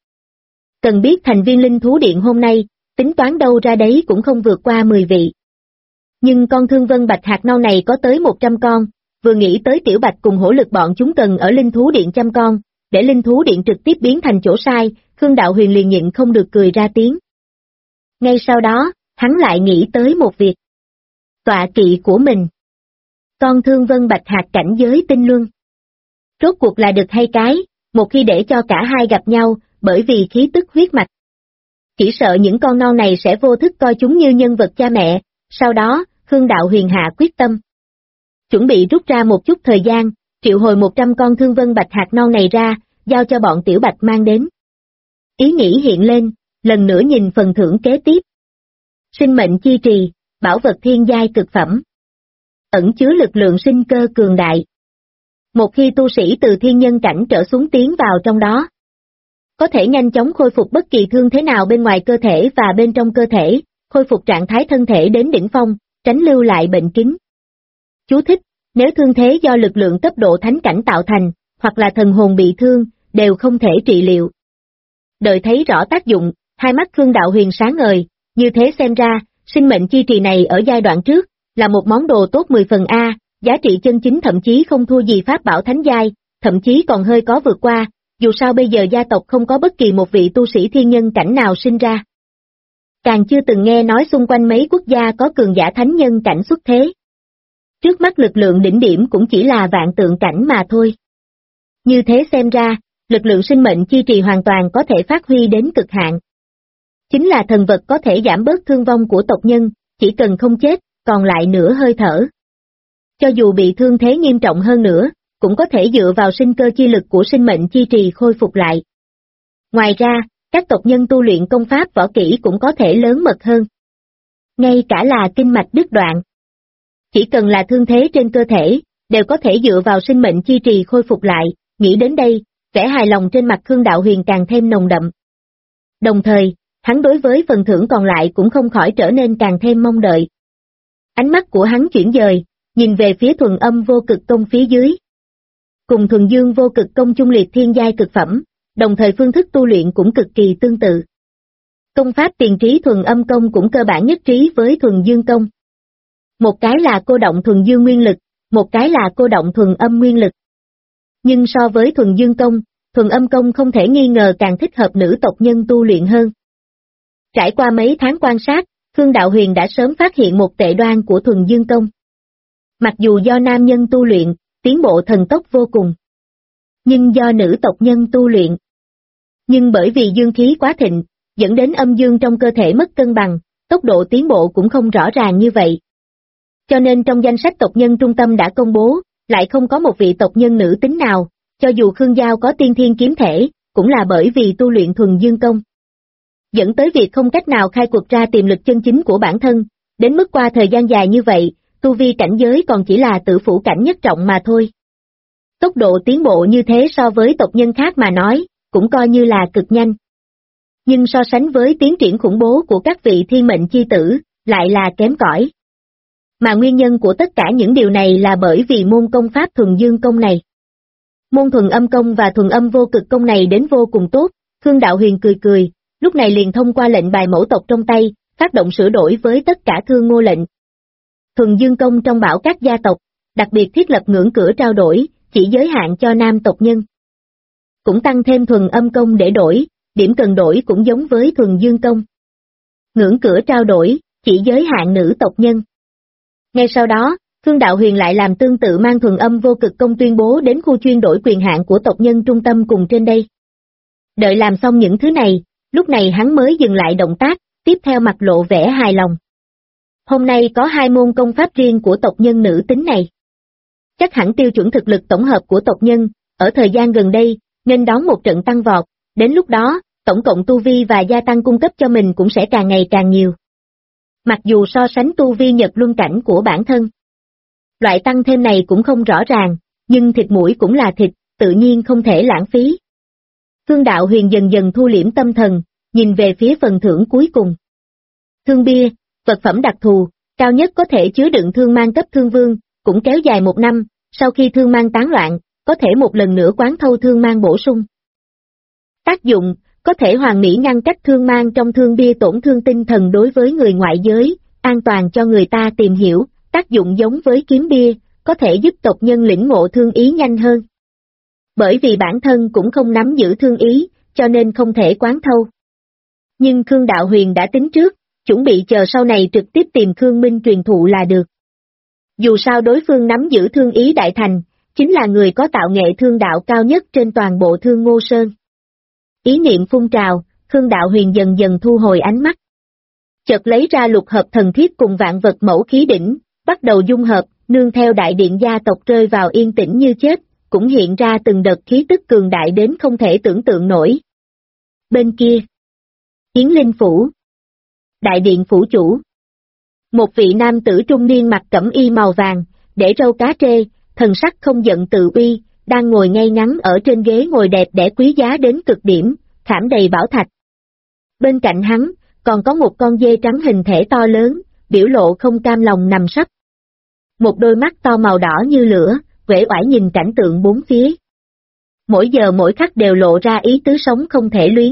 Cần biết thành viên linh thú điện hôm nay, tính toán đâu ra đấy cũng không vượt qua 10 vị. Nhưng con Thương Vân Bạch Hạc non này có tới 100 con, vừa nghĩ tới Tiểu Bạch cùng hỗ lực bọn chúng cần ở linh thú điện trăm con, để linh thú điện trực tiếp biến thành chỗ sai, Khương Đạo Huyền liền nhịn không được cười ra tiếng. Ngay sau đó, hắn lại nghĩ tới một việc. Tọa kỵ của mình. Con Thương Vân Bạch Hạc cảnh giới tinh luân. Rốt cuộc là đực hay cái, một khi để cho cả hai gặp nhau, bởi vì khí tức huyết mạch. Chỉ sợ những con non này sẽ vô thức coi chúng như nhân vật cha mẹ, sau đó, Khương Đạo Huyền hạ quyết tâm. Chuẩn bị rút ra một chút thời gian, triệu hồi 100 con Thương Vân Bạch Hạc non này ra, giao cho bọn Tiểu Bạch mang đến. Ý nghĩ hiện lên, lần nữa nhìn phần thưởng kế tiếp. Sinh mệnh chi trì, bảo vật thiên giai cực phẩm. Ẩn chứa lực lượng sinh cơ cường đại. Một khi tu sĩ từ thiên nhân cảnh trở xuống tiến vào trong đó, có thể nhanh chóng khôi phục bất kỳ thương thế nào bên ngoài cơ thể và bên trong cơ thể, khôi phục trạng thái thân thể đến đỉnh phong, tránh lưu lại bệnh kính. Chú thích, nếu thương thế do lực lượng cấp độ thánh cảnh tạo thành, hoặc là thần hồn bị thương, đều không thể trị liệu. Đợi thấy rõ tác dụng, hai mắt Khương Đạo Huyền sáng ngời, như thế xem ra, sinh mệnh chi trì này ở giai đoạn trước, là một món đồ tốt 10 phần A, giá trị chân chính thậm chí không thua gì pháp bảo thánh giai, thậm chí còn hơi có vượt qua, dù sao bây giờ gia tộc không có bất kỳ một vị tu sĩ thiên nhân cảnh nào sinh ra. Càng chưa từng nghe nói xung quanh mấy quốc gia có cường giả thánh nhân cảnh xuất thế. Trước mắt lực lượng đỉnh điểm cũng chỉ là vạn tượng cảnh mà thôi. Như thế xem ra, lực lượng sinh mệnh chi trì hoàn toàn có thể phát huy đến cực hạn. Chính là thần vật có thể giảm bớt thương vong của tộc nhân, chỉ cần không chết, còn lại nửa hơi thở. Cho dù bị thương thế nghiêm trọng hơn nữa, cũng có thể dựa vào sinh cơ chi lực của sinh mệnh chi trì khôi phục lại. Ngoài ra, các tộc nhân tu luyện công pháp võ kỹ cũng có thể lớn mật hơn. Ngay cả là kinh mạch đứt đoạn. Chỉ cần là thương thế trên cơ thể, đều có thể dựa vào sinh mệnh chi trì khôi phục lại, nghĩ đến đây, vẻ hài lòng trên mặt Khương Đạo Huyền càng thêm nồng đậm. Đồng thời, hắn đối với phần thưởng còn lại cũng không khỏi trở nên càng thêm mong đợi. Ánh mắt của hắn chuyển dời, nhìn về phía thuần âm vô cực công phía dưới. Cùng thuần dương vô cực công chung liệt thiên giai cực phẩm, đồng thời phương thức tu luyện cũng cực kỳ tương tự. Công pháp tiền trí thuần âm công cũng cơ bản nhất trí với thuần dương công. Một cái là cô động thuần dương nguyên lực, một cái là cô động thuần âm nguyên lực. Nhưng so với thuần dương công, thuần âm công không thể nghi ngờ càng thích hợp nữ tộc nhân tu luyện hơn. Trải qua mấy tháng quan sát, Khương Đạo Huyền đã sớm phát hiện một tệ đoan của thuần dương công. Mặc dù do nam nhân tu luyện, tiến bộ thần tốc vô cùng. Nhưng do nữ tộc nhân tu luyện. Nhưng bởi vì dương khí quá thịnh, dẫn đến âm dương trong cơ thể mất cân bằng, tốc độ tiến bộ cũng không rõ ràng như vậy. Cho nên trong danh sách tộc nhân trung tâm đã công bố, lại không có một vị tộc nhân nữ tính nào, cho dù Khương Giao có tiên thiên kiếm thể, cũng là bởi vì tu luyện thuần dương công. Dẫn tới việc không cách nào khai quật ra tiềm lực chân chính của bản thân, đến mức qua thời gian dài như vậy, tu vi cảnh giới còn chỉ là tử phủ cảnh nhất trọng mà thôi. Tốc độ tiến bộ như thế so với tộc nhân khác mà nói, cũng coi như là cực nhanh. Nhưng so sánh với tiến triển khủng bố của các vị thiên mệnh chi tử, lại là kém cỏi. Mà nguyên nhân của tất cả những điều này là bởi vì môn công pháp thuần dương công này. Môn thuần âm công và thuần âm vô cực công này đến vô cùng tốt, Khương Đạo Huyền cười cười, lúc này liền thông qua lệnh bài mẫu tộc trong tay, phát động sửa đổi với tất cả thương ngô lệnh. Thuần dương công trong bảo các gia tộc, đặc biệt thiết lập ngưỡng cửa trao đổi, chỉ giới hạn cho nam tộc nhân. Cũng tăng thêm thuần âm công để đổi, điểm cần đổi cũng giống với thuần dương công. Ngưỡng cửa trao đổi, chỉ giới hạn nữ tộc nhân. Ngay sau đó, Khương Đạo Huyền lại làm tương tự mang thuần âm vô cực công tuyên bố đến khu chuyên đổi quyền hạn của tộc nhân trung tâm cùng trên đây. Đợi làm xong những thứ này, lúc này hắn mới dừng lại động tác, tiếp theo mặt lộ vẻ hài lòng. Hôm nay có 2 môn công pháp riêng của tộc nhân nữ tính này. Chắc hẳn tiêu chuẩn thực lực tổng hợp của tộc nhân, ở thời gian gần đây, nên đón một trận tăng vọt, đến lúc đó, tổng cộng tu vi và gia tăng cung cấp cho mình cũng sẽ càng ngày càng nhiều. Mặc dù so sánh tu vi nhật luân cảnh của bản thân, loại tăng thêm này cũng không rõ ràng, nhưng thịt mũi cũng là thịt, tự nhiên không thể lãng phí. Khương Đạo Huyền dần dần thu liễm tâm thần, nhìn về phía phần thưởng cuối cùng. Thương bia, vật phẩm đặc thù, cao nhất có thể chứa đựng thương mang cấp thương vương, cũng kéo dài 1 năm, sau khi thương mang tán loạn, có thể một lần nữa quán thâu thương mang bổ sung. Tác dụng, có thể hoàn mỹ ngăn cách thương mang trong thương bia tổn thương tinh thần đối với người ngoại giới, an toàn cho người ta tìm hiểu, tác dụng giống với kiếm bia, có thể giúp tộc nhân lĩnh ngộ thương ý nhanh hơn. Bởi vì bản thân cũng không nắm giữ thương ý, cho nên không thể quán thâu. Nhưng Khương Đạo Huyền đã tính trước, chuẩn bị chờ sau này trực tiếp tìm Khương Minh truyền thụ là được. Dù sao đối phương nắm giữ thương ý đại thành, chính là người có tạo nghệ thương đạo cao nhất trên toàn bộ Thương Ngô Sơn. Ý niệm phun trào, Khương Đạo Huyền dần dần thu hồi ánh mắt. Chợt lấy ra lục hợp thần thiết cùng vạn vật mẫu khí đỉnh, bắt đầu dung hợp, nương theo đại điện gia tộc rơi vào yên tĩnh như chết, cũng hiện ra từng đợt khí tức cường đại đến không thể tưởng tượng nổi. Bên kia, Yến Linh Phủ, đại điện phủ chủ. Một vị nam tử trung niên mặc cẩm y màu vàng, để râu cá trê, thần sắc không giận tự uy, đang ngồi ngay ngắn ở trên ghế ngồi đẹp đẽ quý giá đến cực điểm, khảm đầy bảo thạch. Bên cạnh hắn, còn có một con dê trắng hình thể to lớn, biểu lộ không cam lòng nằm sấp. Một đôi mắt to màu đỏ như lửa, uể oải nhìn cảnh tượng bốn phía. Mỗi giờ mỗi khắc đều lộ ra ý tứ sống không thể luyến.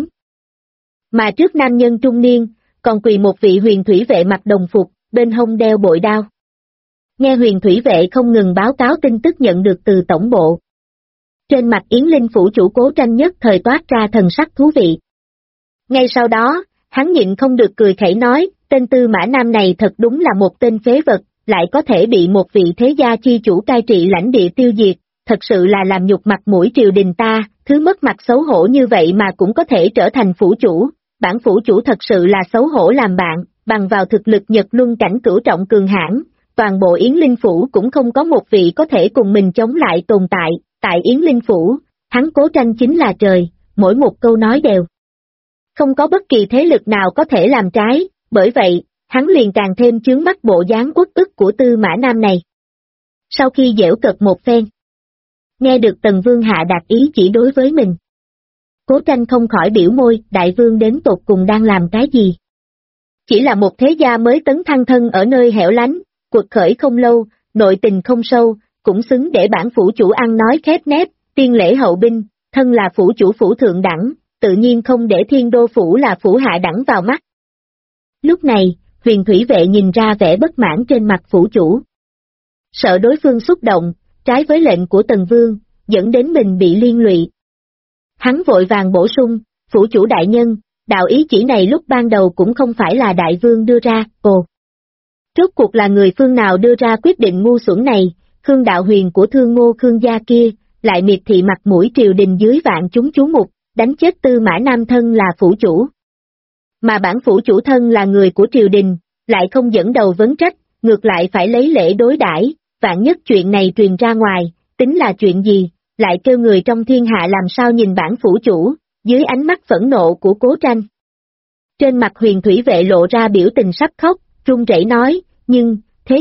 Mà trước nam nhân trung niên, còn quỳ một vị huyền thủy vệ mặc đồng phục, bên hông đeo bội đao. Nghe huyền thủy vệ không ngừng báo cáo tin tức nhận được từ tổng bộ. Trên mặt Yến Linh phủ chủ Cố Tranh nhất thời toát ra thần sắc thú vị. Ngay sau đó, hắn nhịn không được cười khẩy nói, tên Tư Mã Nam này thật đúng là một tên phế vật, lại có thể bị một vị thế gia chi chủ cai trị lãnh địa tiêu diệt, thật sự là làm nhục mặt mũi triều đình ta, thứ mất mặt xấu hổ như vậy mà cũng có thể trở thành phủ chủ, bản phủ chủ thật sự là xấu hổ làm bạn, bằng vào thực lực Nhật Luân cảnh cửu trọng cường hãn, toàn bộ Yến Linh phủ cũng không có một vị có thể cùng mình chống lại tồn tại, tại Yến Linh phủ, hắn Cố Tranh chính là trời, mỗi một câu nói đều. Không có bất kỳ thế lực nào có thể làm trái, bởi vậy, hắn liền càng thêm chướng mắt bộ dáng uất ức của Tư Mã Nam này. Sau khi giễu cợt một phen, nghe được Tần Vương hạ đạt ý chỉ đối với mình. Cố Tranh không khỏi biểu môi, đại vương đến tột cùng đang làm cái gì? Chỉ là một thế gia mới tấn thăng thân ở nơi hẻo lánh, cuộc khởi không lâu, nội tình không sâu, cũng xứng để bản phủ chủ ăn nói khép nép, tiên lễ hậu binh, thân là phủ chủ phủ thượng đẳng, tự nhiên không để Thiên Đô phủ là phủ hạ đẳng vào mắt. Lúc này, huyền thủy vệ nhìn ra vẻ bất mãn trên mặt phủ chủ. Sợ đối phương xúc động, trái với lệnh của Tần Vương, dẫn đến mình bị liên lụy. Hắn vội vàng bổ sung, phủ chủ đại nhân, đạo ý chỉ này lúc ban đầu cũng không phải là đại vương đưa ra, Rốt cuộc là người phương nào đưa ra quyết định ngu xuẩn này, Khương Đạo Huyền của Thương Ngô Khương gia kia, lại miệt thị mặt mũi triều đình dưới vạn chúng chú mục, đánh chết Tư Mã Nam thân là phủ chủ. Mà bản phủ chủ thân là người của triều đình, lại không dẫn đầu vấn trách, ngược lại phải lấy lễ đối đãi, vạn nhất chuyện này truyền ra ngoài, tính là chuyện gì, lại kêu người trong thiên hạ làm sao nhìn bản phủ chủ, dưới ánh mắt phẫn nộ của Cố Tranh. Trên mặt huyền thủy vệ lộ ra biểu tình sắp khóc, run rẩy nói, nhưng,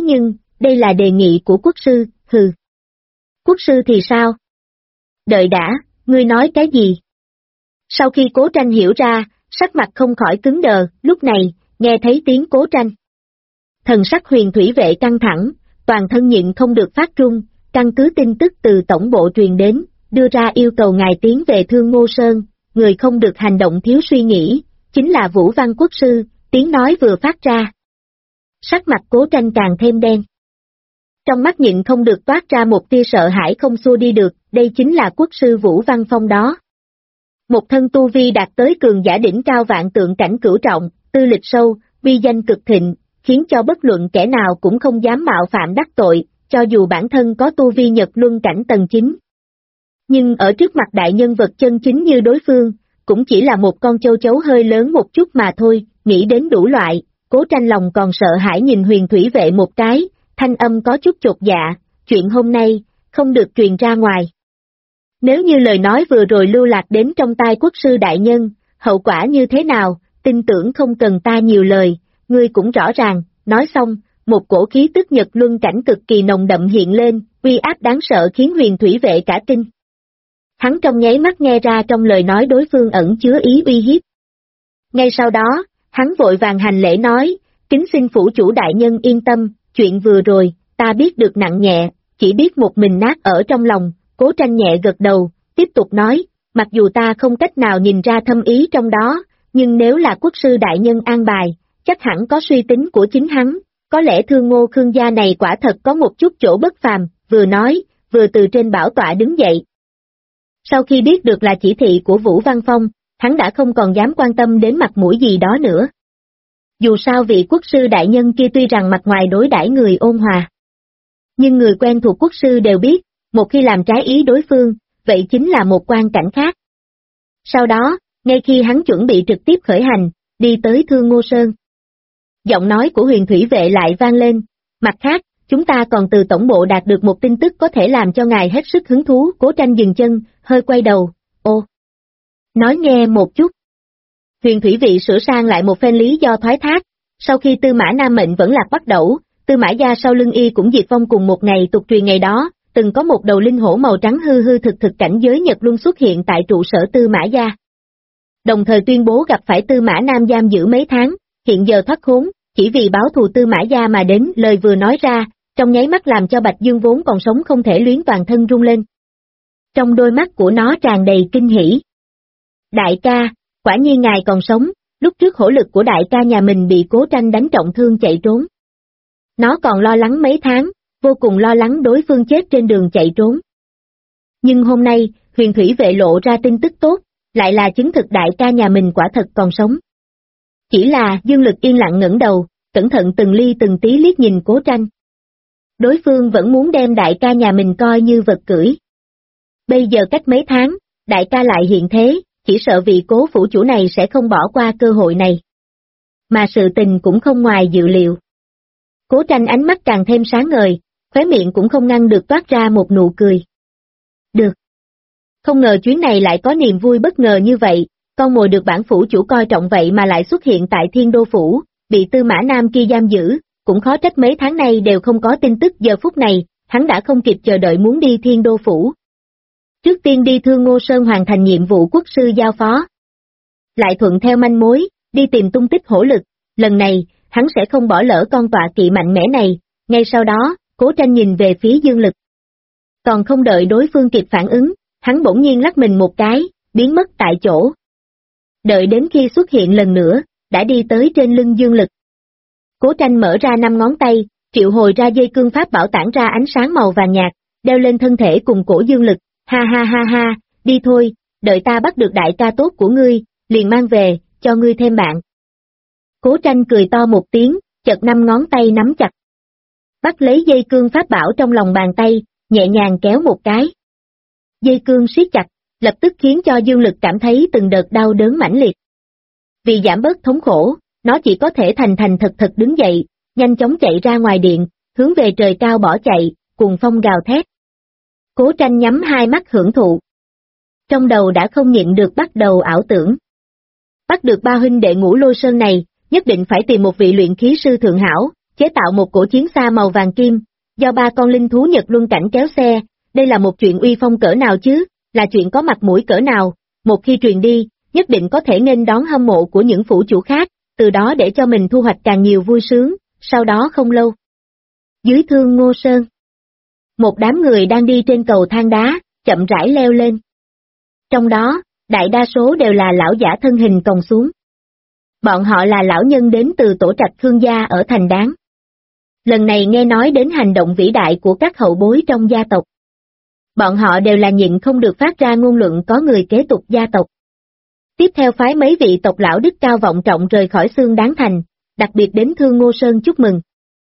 đây là đề nghị của quốc sư, hừ. Quốc sư thì sao? Đợi đã, ngươi nói cái gì? Sau khi Cố Tranh hiểu ra, sắc mặt không khỏi cứng đờ, lúc này, nghe thấy tiếng Cố Tranh. Thần sắc huyền thủy vệ căng thẳng, toàn thân nhịn không được phát run, căn cứ tin tức từ tổng bộ truyền đến, đưa ra yêu cầu ngài tiến về Thương Ngô Sơn, người không được hành động thiếu suy nghĩ, chính là Vũ Văn quốc sư, tiếng nói vừa phát ra. Sắc mặt Cố Tranh càng thêm đen. Trong mắt nhịn không được toát ra một tia sợ hãi không xua đi được, đây chính là quốc sư Vũ Văn Phong đó. Một thân tu vi đạt tới cường giả đỉnh cao vạn tượng cảnh cửu trọng, tư lịch sâu, uy danh cực thịnh, khiến cho bất luận kẻ nào cũng không dám mạo phạm đắc tội, cho dù bản thân có tu vi Nhật Luân cảnh tầng 9. Nhưng ở trước mặt đại nhân vật chân chính như đối phương, cũng chỉ là một con châu chấu hơi lớn một chút mà thôi, nghĩ đến đủ loại, Cố Tranh lòng còn sợ hãi nhìn huyền thủy vệ một cái, thanh âm có chút chột dạ, chuyện hôm nay, không được truyền ra ngoài. Nếu như lời nói vừa rồi lưu lạc đến trong tai quốc sư đại nhân, hậu quả như thế nào, tin tưởng không cần ta nhiều lời, ngươi cũng rõ ràng, nói xong, một cổ khí tức Nhật Luân cảnh cực kỳ nồng đậm hiện lên, uy áp đáng sợ khiến huyền thủy vệ cả kinh. Hắn trong nháy mắt nghe ra trong lời nói đối phương ẩn chứa ý uy hiếp. Ngay sau đó, hắn vội vàng hành lễ nói, kính xin phủ chủ đại nhân yên tâm, chuyện vừa rồi, ta biết được nặng nhẹ, chỉ biết một mình nát ở trong lòng. Cố Tranh nhẹ gật đầu, tiếp tục nói, mặc dù ta không cách nào nhìn ra thâm ý trong đó, nhưng nếu là quốc sư đại nhân an bài, chắc hẳn có suy tính của chính hắn, có lẽ Thương Ngô Khương gia này quả thật có một chút chỗ bất phàm, vừa nói, vừa từ trên bảo tọa đứng dậy. Sau khi biết được là chỉ thị của Vũ Văn Phong, hắn đã không còn dám quan tâm đến mặt mũi gì đó nữa. Dù sao vị quốc sư đại nhân kia tuy rằng mặt ngoài đối đãi người ôn hòa, nhưng người quen thuộc quốc sư đều biết, một khi làm trái ý đối phương, vậy chính là một quan cảnh khác. Sau đó, ngay khi hắn chuẩn bị trực tiếp khởi hành, đi tới Thương Ngô Sơn, giọng nói của huyền thủy vệ lại vang lên, mặt khác, chúng ta còn từ tổng bộ đạt được một tin tức có thể làm cho ngài hết sức hứng thú. Cố Tranh dừng chân, hơi quay đầu, ô. Nói nghe một chút. Huyền Thủy Vị sửa sang lại một phen lý do thoái thác, sau khi Tư Mã Nam mệnh vẫn lạc bắt đầu, Tư Mã gia sau lưng y cũng diệt vong cùng một ngày. Tục truyền ngày đó, từng có một đầu linh hổ màu trắng hư hư thực thực cảnh giới Nhật Luân xuất hiện tại trụ sở Tư Mã gia. Đồng thời tuyên bố gặp phải Tư Mã Nam giam giữ mấy tháng, hiện giờ thoát khốn, chỉ vì báo thù Tư Mã gia mà đến. Lời vừa nói ra, trong nháy mắt làm cho Bạch Dương vốn còn sống không thể luyến toàn thân rung lên. Trong đôi mắt của nó tràn đầy kinh hỉ. Đại ca, quả nhiên ngài còn sống, lúc trước hổ lực của đại ca nhà mình bị Cố Tranh đánh trọng thương chạy trốn. Nó còn lo lắng mấy tháng, vô cùng lo lắng đối phương chết trên đường chạy trốn. Nhưng hôm nay, Huyền Thủy Vệ lộ ra tin tức tốt, lại là chứng thực đại ca nhà mình quả thật còn sống. Chỉ là Dương Lực yên lặng ngẩng đầu, cẩn thận từng ly từng tí liếc nhìn Cố Tranh. Đối phương vẫn muốn đem đại ca nhà mình coi như vật cưỡi. Bây giờ cách mấy tháng, đại ca lại hiện thế, chỉ sợ vị Cố phủ chủ này sẽ không bỏ qua cơ hội này. Mà sự tình cũng không ngoài dự liệu. Cố Tranh ánh mắt càng thêm sáng ngời, khóe miệng cũng không ngăn được toát ra một nụ cười. Được. Không ngờ chuyến này lại có niềm vui bất ngờ như vậy, con mồi được bản phủ chủ coi trọng vậy mà lại xuất hiện tại Thiên Đô phủ, bị Tư Mã Nam kia giam giữ, cũng khó trách mấy tháng nay đều không có tin tức. Giờ phút này, hắn đã không kịp chờ đợi muốn đi Thiên Đô phủ. Trước tiên đi Thương Ngô Sơn hoàn thành nhiệm vụ quốc sư giao phó. Lại thuận theo manh mối, đi tìm tung tích hổ lực, lần này, hắn sẽ không bỏ lỡ con tọa kỵ mạnh mẽ này. Ngay sau đó, Cố Tranh nhìn về phía Dương Lực. Còn không đợi đối phương kịp phản ứng, hắn bỗng nhiên lắc mình một cái, biến mất tại chỗ. Đợi đến khi xuất hiện lần nữa, đã đi tới trên lưng Dương Lực. Cố Tranh mở ra 5 ngón tay, triệu hồi ra dây cương pháp bảo tản ra ánh sáng màu vàng nhạt, đeo lên thân thể cùng cổ Dương Lực. Ha ha ha ha, đi thôi, đợi ta bắt được đại ca tốt của ngươi, liền mang về, cho ngươi thêm bạn. Cố Tranh cười to một tiếng, chợt 5 ngón tay nắm chặt. Bắt lấy dây cương pháp bảo trong lòng bàn tay, nhẹ nhàng kéo một cái. Dây cương siết chặt, lập tức khiến cho Dương Lực cảm thấy từng đợt đau đớn mãnh liệt. Vì giảm bớt thống khổ, nó chỉ có thể thành thành thật thật đứng dậy, nhanh chóng chạy ra ngoài điện, hướng về trời cao bỏ chạy, cùng phong gào thét. Cố Tranh nhắm hai mắt hưởng thụ. Trong đầu đã không nhịn được bắt đầu ảo tưởng. Bắt được ba huynh đệ Ngũ Lôi Sơn này, nhất định phải tìm một vị luyện khí sư thượng hảo, chế tạo một cổ chiến xa màu vàng kim, do 3 con linh thú Nhật Luân cảnh kéo xe. Đây là một chuyện uy phong cỡ nào chứ, là chuyện có mặt mũi cỡ nào, một khi truyền đi, nhất định có thể nghênh đón hâm mộ của những phủ chủ khác, từ đó để cho mình thu hoạch càng nhiều vui sướng. Sau đó không lâu, dưới Thương Ngô Sơn, một đám người đang đi trên cầu thang đá, chậm rãi leo lên. Trong đó, đại đa số đều là lão giả thân hình còng xuống. Bọn họ là lão nhân đến từ tổ trạch Khương gia ở Thành Đáng. Lần này nghe nói đến hành động vĩ đại của các hậu bối trong gia tộc. Bọn họ đều là nhịn không được phát ra ngôn luận có người kế tục gia tộc. Tiếp theo phái mấy vị tộc lão đức cao vọng trọng rời khỏi Xương Đáng Thành, đặc biệt đến Thương Ngô Sơn chúc mừng.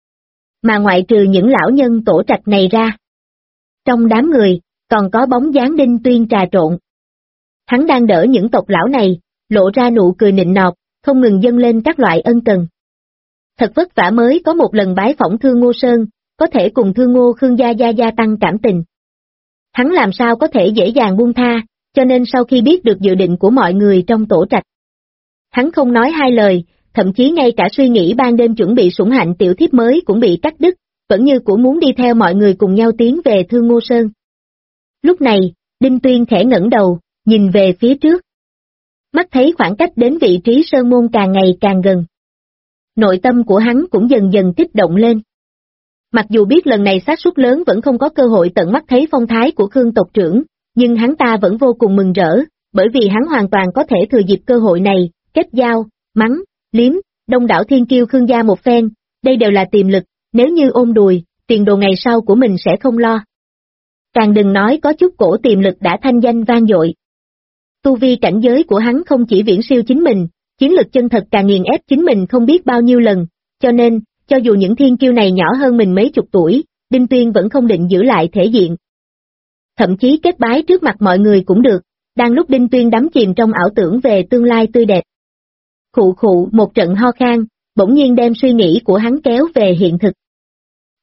Mà ngoại trừ những lão nhân tổ trạch này ra, trong đám người, còn có bóng dáng Đinh Tuyên trà trộn. Hắn đang đỡ những tộc lão này, lộ ra nụ cười nịnh nọt, không ngừng dâng lên các loại ân cần. Thật vất vả mới có một lần bái phỏng Thương Ngô Sơn, có thể cùng Thương Ngô Khương gia tăng cảm tình. Hắn làm sao có thể dễ dàng buông tha, cho nên sau khi biết được dự định của mọi người trong tổ trạch, hắn không nói hai lời, thậm chí ngay cả suy nghĩ ban đêm chuẩn bị sủng hạnh tiểu thiếp mới cũng bị cắt đứt, vẫn như của muốn đi theo mọi người cùng nhau tiến về Thương Ngô Sơn. Lúc này, Đinh Tuyên khẽ ngẩng đầu, nhìn về phía trước. Mắt thấy khoảng cách đến vị trí sơn môn càng ngày càng gần. Nội tâm của hắn cũng dần dần kích động lên. Mặc dù biết lần này xác suất lớn vẫn không có cơ hội tận mắt thấy phong thái của Khương tộc trưởng, nhưng hắn ta vẫn vô cùng mừng rỡ, bởi vì hắn hoàn toàn có thể thừa dịp cơ hội này, kết giao, mắng, liếm, đông đảo thiên kiêu Khương gia một phen, đây đều là tiềm lực, nếu như ôm đùi, tiền đồ ngày sau của mình sẽ không lo. Càng đừng nói có chút cổ tiềm lực đã thanh danh vang dội. Tu vi cảnh giới của hắn không chỉ viễn siêu chính mình, chiến lực chân thật càng nghiền ép chính mình không biết bao nhiêu lần, cho nên, cho dù những thiên kiêu này nhỏ hơn mình mấy chục tuổi, Đinh Tuyên vẫn không định giữ lại thể diện. Thậm chí kết bái trước mặt mọi người cũng được, đang lúc Đinh Tuyên đắm chìm trong ảo tưởng về tương lai tươi đẹp. Khụ khụ một trận ho khan, bỗng nhiên đem suy nghĩ của hắn kéo về hiện thực.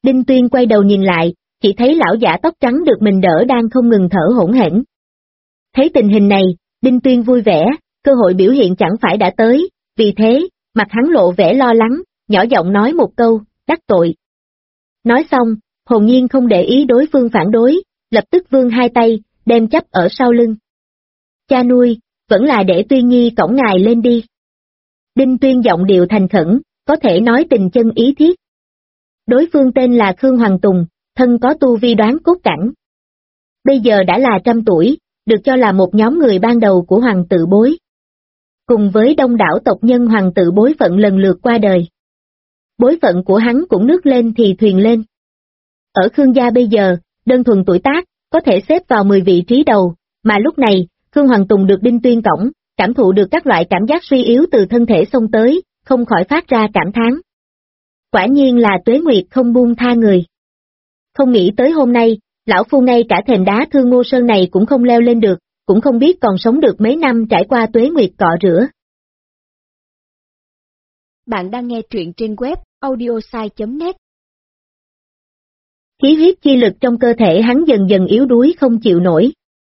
Đinh Tuyên quay đầu nhìn lại, chỉ thấy lão giả tóc trắng được mình đỡ đang không ngừng thở hổn hển. Thấy tình hình này, Đinh Tuyên vui vẻ, cơ hội biểu hiện chẳng phải đã tới, vì thế, mặt hắn lộ vẻ lo lắng, nhỏ giọng nói một câu, đắc tội. Nói xong, hồn nhiên không để ý đối phương phản đối, lập tức vươn hai tay, đem chắp ở sau lưng. Cha nuôi, vẫn là để Tuyên Nhi cõng ngài lên đi. Đinh Tuyên giọng điệu thành khẩn, có thể nói tình chân ý thiết. Đối phương tên là Khương Hoàng Tùng, thân có tu vi đoán cốt cảnh. Bây giờ đã là 100 tuổi, được cho là một nhóm người ban đầu của Hoàng Tự Bối. Cùng với đông đảo tộc nhân Hoàng Tự Bối phận lần lượt qua đời. Bối phận của hắn cũng nước lên thì thuyền lên. Ở Khương gia bây giờ, đơn thuần tuổi tác, có thể xếp vào 10 vị trí đầu, mà lúc này, Khương Hoàng Tùng được Đinh Tuyên cõng, cảm thụ được các loại cảm giác suy yếu từ thân thể xông tới, không khỏi phát ra cảm thán. Quả nhiên là tuế nguyệt không buông tha người. Không nghĩ tới hôm nay, lão phu ngay cả thềm đá Thương Ngô Sơn này cũng không leo lên được, cũng không biết còn sống được mấy năm trải qua tuế nguyệt cọ rửa. Bạn đang nghe truyện trên web audiosai.net. Khí huyết chi lực trong cơ thể hắn dần dần yếu đuối không chịu nổi.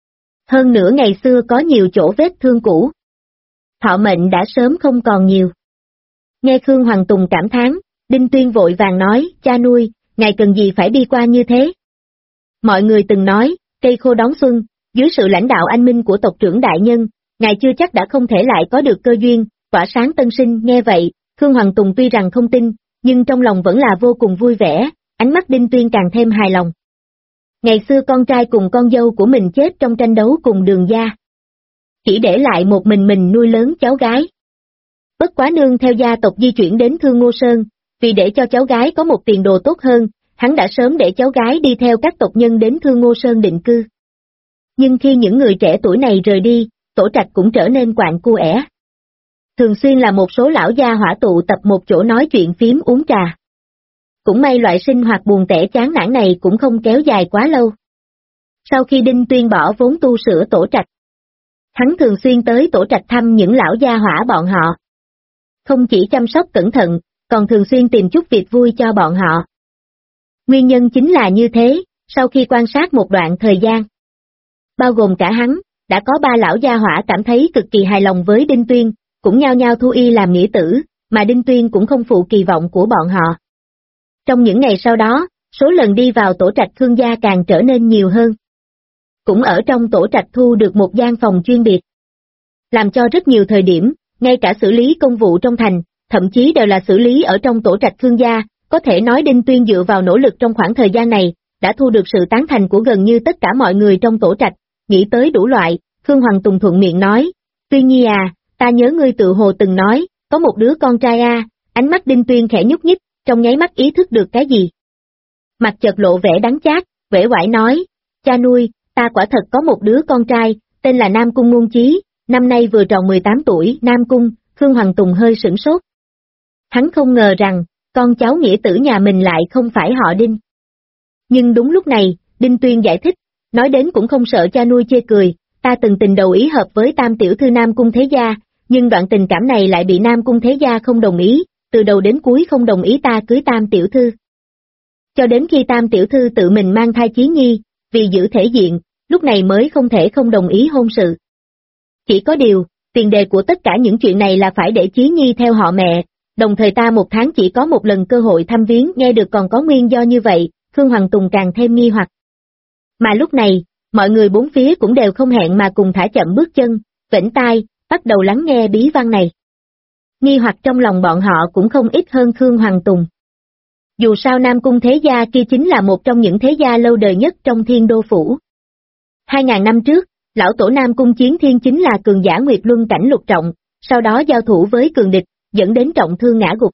Hơn nữa ngày xưa có nhiều chỗ vết thương cũ. Thọ mệnh đã sớm không còn nhiều. Nghe Khương Hoàng Tùng cảm thán, Đinh Tuyên vội vàng nói, cha nuôi, ngài cần gì phải đi qua như thế? Mọi người từng nói, cây khô đón xuân, dưới sự lãnh đạo anh minh của tộc trưởng đại nhân, ngài chưa chắc đã không thể lại có được cơ duyên, tỏa sáng tân sinh. Nghe vậy, Khương Hoàng Tùng tuy rằng không tin, nhưng trong lòng vẫn là vô cùng vui vẻ, ánh mắt Đinh Tuyên càng thêm hài lòng. Ngày xưa con trai cùng con dâu của mình chết trong tranh đấu cùng Đường gia. Chỉ để lại một mình nuôi lớn cháu gái. Bất quá nương theo gia tộc di chuyển đến Thương Ngô Sơn, vì để cho cháu gái có một tiền đồ tốt hơn, hắn đã sớm để cháu gái đi theo các tộc nhân đến Thương Ngô Sơn định cư. Nhưng khi những người trẻ tuổi này rời đi, tổ trạch cũng trở nên quạnh cu ẻ. Thường xuyên là một số lão gia hỏa tụ tập một chỗ nói chuyện phím uống trà. Cũng may loại sinh hoạt buồn tẻ chán nản này cũng không kéo dài quá lâu. Sau khi Đinh Tuyên bỏ vốn tu sửa tổ trạch, hắn thường xuyên tới tổ trạch thăm những lão gia hỏa bọn họ. Không chỉ chăm sóc cẩn thận, còn thường xuyên tìm chút việc vui cho bọn họ. Nguyên nhân chính là như thế, sau khi quan sát một đoạn thời gian, bao gồm cả hắn, đã có 3 lão gia hỏa cảm thấy cực kỳ hài lòng với Đinh Tuyên, cũng nhao nhao thu y làm nghĩa tử, mà Đinh Tuyên cũng không phụ kỳ vọng của bọn họ. Trong những ngày sau đó, số lần đi vào tổ trạch Khương gia càng trở nên nhiều hơn. Cũng ở trong tổ trạch thu được một gian phòng chuyên biệt. Làm cho rất nhiều thời điểm, ngay cả xử lý công vụ trong thành, thậm chí đều là xử lý ở trong tổ trạch Khương gia, có thể nói Đinh Tuyên dựa vào nỗ lực trong khoảng thời gian này, đã thu được sự tán thành của gần như tất cả mọi người trong tổ trạch. Nghĩ tới đủ loại, Khương Hoàng Tùng thuận miệng nói, Tuyên Nhi à, ta nhớ ngươi tự hồ từng nói, có một đứa con trai à, ánh mắt Đinh Tuyên khẽ nhúc nhích, trong nháy mắt ý thức được cái gì. Mặt chợt lộ vẻ đắng chát, uể oải nói, cha nuôi, ta quả thật có một đứa con trai, tên là Nam Cung Ngôn Chí, năm nay vừa tròn 18 tuổi. Nam Cung, Khương Hoàng Tùng hơi sửng sốt. Hắn không ngờ rằng, con cháu nghĩa tử nhà mình lại không phải họ Đinh. Nhưng đúng lúc này, Đinh Tuyên giải thích, nói đến cũng không sợ cha nuôi chê cười, ta từng tình đầu ý hợp với Tam tiểu thư Nam Cung Thế Gia, nhưng đoạn tình cảm này lại bị Nam Cung Thế Gia không đồng ý, từ đầu đến cuối không đồng ý ta cưới Tam tiểu thư. Cho đến khi Tam tiểu thư tự mình mang thai Chí Nhi, vì giữ thể diện, lúc này mới không thể không đồng ý hôn sự. Chỉ có điều, tiền đề của tất cả những chuyện này là phải để Chí Nhi theo họ mẹ, đồng thời ta một tháng chỉ có một lần cơ hội thăm viếng. Nghe được còn có nguyên do như vậy, Khương Hoàng Tùng càng thêm nghi hoặc. Mà lúc này, mọi người bốn phía cũng đều không hẹn mà cùng thả chậm bước chân, vểnh tai, bắt đầu lắng nghe bí văn này. Nghi hoặc trong lòng bọn họ cũng không ít hơn Khương Hoàng Tùng. Dù sao Nam Cung Thế Gia kia chính là một trong những thế gia lâu đời nhất trong Thiên Đô Phủ. 2000 năm trước, lão tổ Nam Cung Chiến Thiên chính là cường giả Nguyệt Luân cảnh lục trọng, sau đó giao thủ với cường địch, dẫn đến trọng thương ngã gục.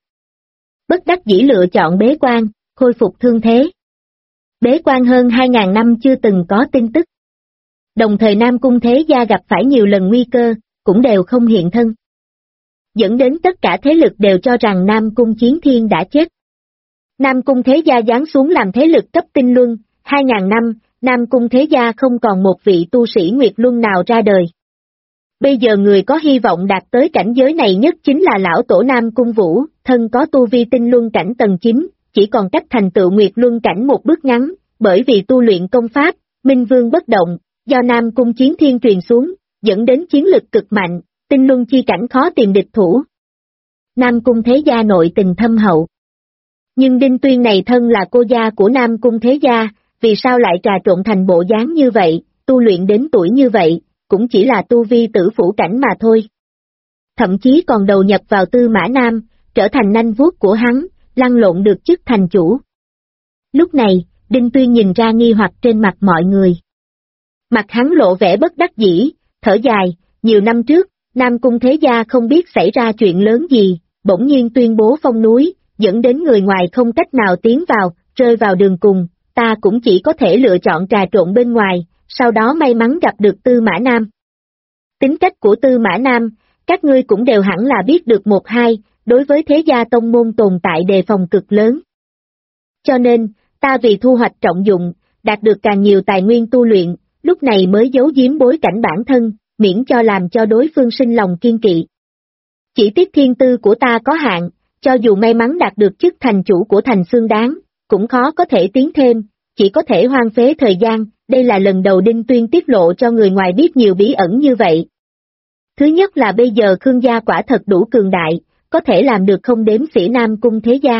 Bất đắc dĩ lựa chọn bế quan, khôi phục thương thế. Bế quan hơn 2000 năm chưa từng có tin tức. Đồng thời Nam Cung Thế Gia gặp phải nhiều lần nguy cơ, cũng đều không hiện thân. Dẫn đến tất cả thế lực đều cho rằng Nam Cung Chiến Thiên đã chết. Nam Cung Thế Gia giáng xuống làm thế lực cấp tinh luân, 2000 năm, Nam Cung Thế Gia không còn một vị tu sĩ Nguyệt Luân nào ra đời. Bây giờ người có hy vọng đạt tới cảnh giới này nhất chính là lão tổ Nam Cung Vũ, thân có tu vi tinh luân cảnh tầng 9, chỉ còn cách thành tựu Nguyệt Luân cảnh một bước ngắn, bởi vì tu luyện công pháp, Minh Vương bất động, do Nam Cung Chiến Thiên truyền xuống, dẫn đến chiến lực cực mạnh, tinh luân chi cảnh khó tìm địch thủ. Nam Cung Thế Gia nội tình thâm hậu. Nhưng Đinh Tuyên này thân là cô gia của Nam Cung Thế Gia, vì sao lại trà trộn thành bộ dáng như vậy, tu luyện đến tuổi như vậy, cũng chỉ là tu vi tử phủ cảnh mà thôi. Thậm chí còn đầu nhập vào Tư Mã Nam, trở thành nanh vuốt của hắn, lăn lộn được chức thành chủ. Lúc này, Đinh Tuyên nhìn ra nghi hoặc trên mặt mọi người. Mặt hắn lộ vẻ bất đắc dĩ, thở dài, nhiều năm trước, Nam Cung Thế Gia không biết xảy ra chuyện lớn gì, bỗng nhiên tuyên bố phong núi, dẫn đến người ngoài không cách nào tiến vào, rơi vào đường cùng, ta cũng chỉ có thể lựa chọn trà trộn bên ngoài, sau đó may mắn gặp được Tư Mã Nam. Tính cách của Tư Mã Nam, các ngươi cũng đều hẳn là biết được một hai, đối với thế gia tông môn tồn tại đề phòng cực lớn. Cho nên, ta vì thu hoạch trọng dụng, đạt được càng nhiều tài nguyên tu luyện, lúc này mới giấu giếm bối cảnh bản thân, miễn cho làm cho đối phương sinh lòng kiên kỵ. Chỉ tiếc thiên tư của ta có hạn, cho dù may mắn đạt được chức thành chủ của thành xương đáng, cũng khó có thể tiến thêm, chỉ có thể hoang phế thời gian, đây là lần đầu Đinh Tuyên tiết lộ cho người ngoài biết nhiều bí ẩn như vậy. Thứ nhất là bây giờ Khương gia quả thật đủ cường đại, có thể làm được không đếm xỉa Nam Cung Thế Gia.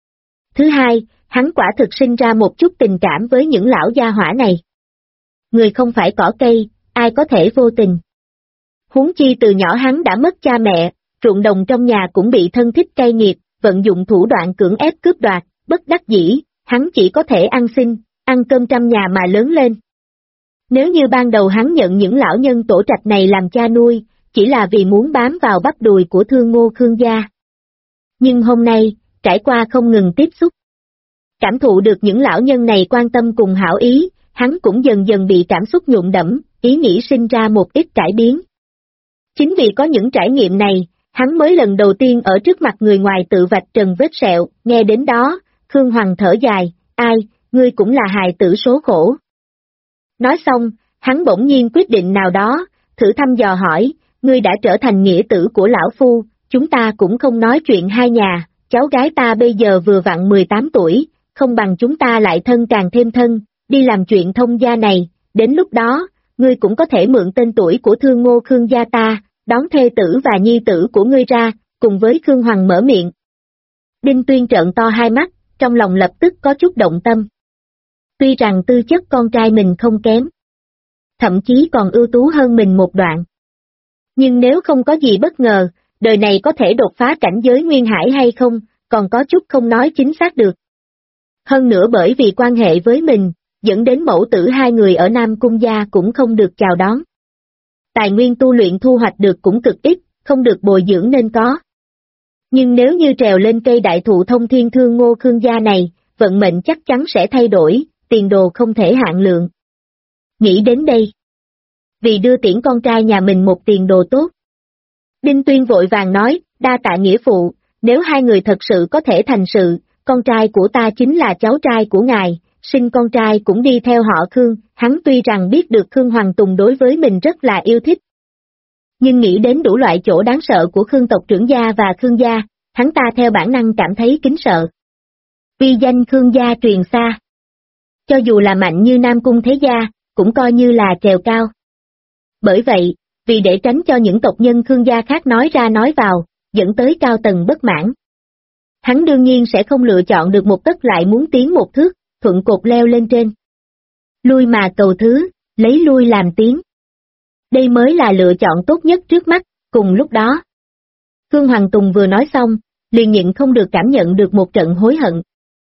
Thứ hai, hắn quả thực sinh ra một chút tình cảm với những lão gia hỏa này. Người không phải cỏ cây, ai có thể vô tình. Huống chi từ nhỏ hắn đã mất cha mẹ, ruộng đồng trong nhà cũng bị thân thích cay nghiệt, vận dụng thủ đoạn cưỡng ép cướp đoạt, bất đắc dĩ, hắn chỉ có thể ăn xin, ăn cơm trăm nhà mà lớn lên. Nếu như ban đầu hắn nhận những lão nhân tổ trạch này làm cha nuôi, chỉ là vì muốn bám vào bắp đùi của thương Ngô Khương gia. Nhưng hôm nay, trải qua không ngừng tiếp xúc, cảm thụ được những lão nhân này quan tâm cùng hảo ý, hắn cũng dần dần bị cảm xúc nhuộm đẫm, ý nghĩ sinh ra một ít cải biến. Chính vì có những trải nghiệm này, hắn mới lần đầu tiên ở trước mặt người ngoài tự vạch trần vết sẹo, nghe đến đó, Khương Hoàng thở dài, ai, ngươi cũng là hài tử số khổ. Nói xong, hắn bỗng nhiên quyết định nào đó, thử thăm dò hỏi, ngươi đã trở thành nghĩa tử của lão phu, chúng ta cũng không nói chuyện hai nhà, cháu gái ta bây giờ vừa vặn 18 tuổi, không bằng chúng ta lại thân càng thêm thân, đi làm chuyện thông gia này, đến lúc đó, ngươi cũng có thể mượn tên tuổi của Thương Ngô Khương gia ta, đón thê tử và nhi tử của ngươi ra, cùng với Khương Hoàng mở miệng. Đinh Tuyên trợn to hai mắt, trong lòng lập tức có chút động tâm. Tuy rằng tư chất con trai mình không kém, thậm chí còn ưu tú hơn mình một đoạn. Nhưng nếu không có gì bất ngờ, đời này có thể đột phá cảnh giới nguyên hải hay không, còn có chút không nói chính xác được. Hơn nữa bởi vì quan hệ với mình, dẫn đến mẫu tử hai người ở Nam Cung gia cũng không được chào đón. Tài nguyên tu luyện thu hoạch được cũng cực ít, không được bồi dưỡng nên có. Nhưng nếu như trèo lên cây đại thụ thông thiên Thương Ngô Khương gia này, vận mệnh chắc chắn sẽ thay đổi, tiền đồ không thể hạn lượng. Nghĩ đến đây, vì đưa tiễn con trai nhà mình một tiền đồ tốt, Đinh Tuyên vội vàng nói, đa tạ nghĩa phụ, nếu hai người thật sự có thể thành sự, con trai của ta chính là cháu trai của ngài, sinh con trai cũng đi theo họ Khương, hắn tuy rằng biết được Khương Hoàng Tùng đối với mình rất là yêu thích. Nhưng nghĩ đến đủ loại chỗ đáng sợ của Khương tộc trưởng gia và Khương gia, hắn ta theo bản năng cảm thấy kính sợ. Uy danh Khương gia truyền xa. Cho dù là mạnh như Nam Cung Thế Gia, cũng coi như là trèo cao. Bởi vậy, vì để tránh cho những tộc nhân Khương gia khác nói ra nói vào, dẫn tới cao tầng bất mãn, hắn đương nhiên sẽ không lựa chọn được một tấc lại muốn tiến một thước, thuận cột leo lên trên. Lui mà cầu thứ, lấy lui làm tiến. Đây mới là lựa chọn tốt nhất trước mắt, cùng lúc đó. Khương Hoàng Tùng vừa nói xong, liền nhịn không được cảm nhận được một trận hối hận.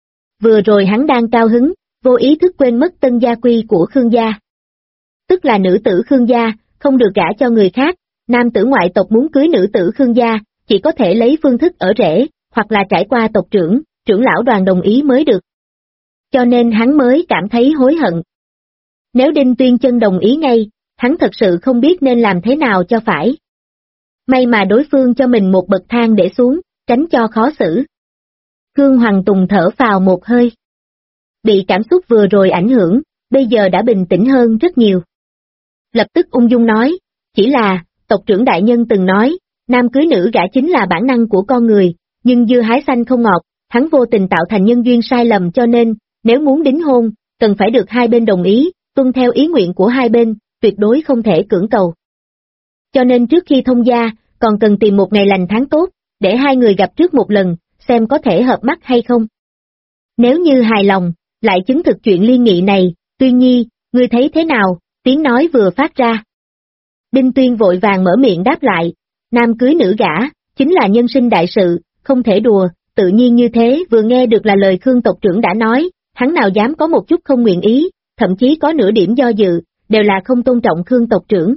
Vừa rồi hắn đang cao hứng, vô ý thức quên mất tân gia quy của Khương gia. Tức là nữ tử Khương gia, không được gả cho người khác, nam tử ngoại tộc muốn cưới nữ tử Khương gia, chỉ có thể lấy phương thức ở rễ, hoặc là trải qua tộc trưởng, trưởng lão đoàn đồng ý mới được. Cho nên hắn mới cảm thấy hối hận. Nếu Đinh Tuyên Chân đồng ý ngay, hắn thật sự không biết nên làm thế nào cho phải. May mà đối phương cho mình một bậc thang để xuống, tránh cho khó xử. Khương Hoàng Tùng thở phào một hơi. Bị cảm xúc vừa rồi ảnh hưởng, bây giờ đã bình tĩnh hơn rất nhiều. Lập tức ung dung nói, chỉ là, tộc trưởng đại nhân từng nói, nam cưới nữ gả chính là bản năng của con người, nhưng dưa hái xanh không ngọt, hắn vô tình tạo thành nhân duyên sai lầm cho nên, nếu muốn đính hôn, cần phải được hai bên đồng ý, tuân theo ý nguyện của hai bên, tuyệt đối không thể cưỡng cầu. Cho nên trước khi thông gia, còn cần tìm một ngày lành tháng tốt, để hai người gặp trước một lần, xem có thể hợp mắt hay không. Nếu như hài lòng, lại chứng thực chuyện liên nghị này, Tuyên Nhi, ngươi thấy thế nào, tiếng nói vừa phát ra. Đinh Tuyên vội vàng mở miệng đáp lại, nam cưới nữ gả, chính là nhân sinh đại sự, không thể đùa, tự nhiên như thế vừa nghe được là lời Khương tộc trưởng đã nói, hắn nào dám có một chút không nguyện ý, thậm chí có nửa điểm do dự, đều là không tôn trọng Khương tộc trưởng.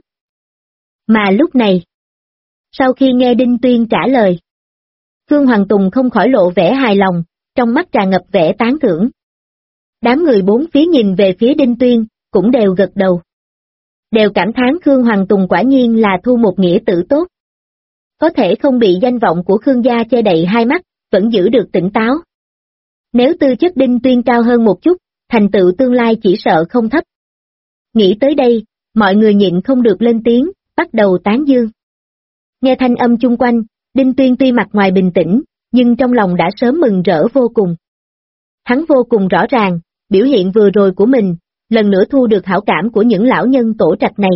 Mà lúc này, sau khi nghe Đinh Tuyên trả lời, Khương Hoàng Tùng không khỏi lộ vẻ hài lòng, trong mắt tràn ngập vẻ tán thưởng. Đám người bốn phía nhìn về phía Đinh Tuyên, cũng đều gật đầu. Đều cảm thán Khương Hoàng Tùng quả nhiên là thu một nghĩa tử tốt. Có thể không bị danh vọng của Khương gia che đậy hai mắt, vẫn giữ được tỉnh táo. Nếu tư chất Đinh Tuyên cao hơn một chút, thành tựu tương lai chỉ sợ không thấp. Nghĩ tới đây, mọi người nhịn không được lên tiếng, bắt đầu tán dương. Nghe thanh âm chung quanh, Đinh Tuyên tuy mặt ngoài bình tĩnh, nhưng trong lòng đã sớm mừng rỡ vô cùng. Hắn vô cùng rõ ràng, biểu hiện vừa rồi của mình, lần nữa thu được hảo cảm của những lão nhân tổ trạch này.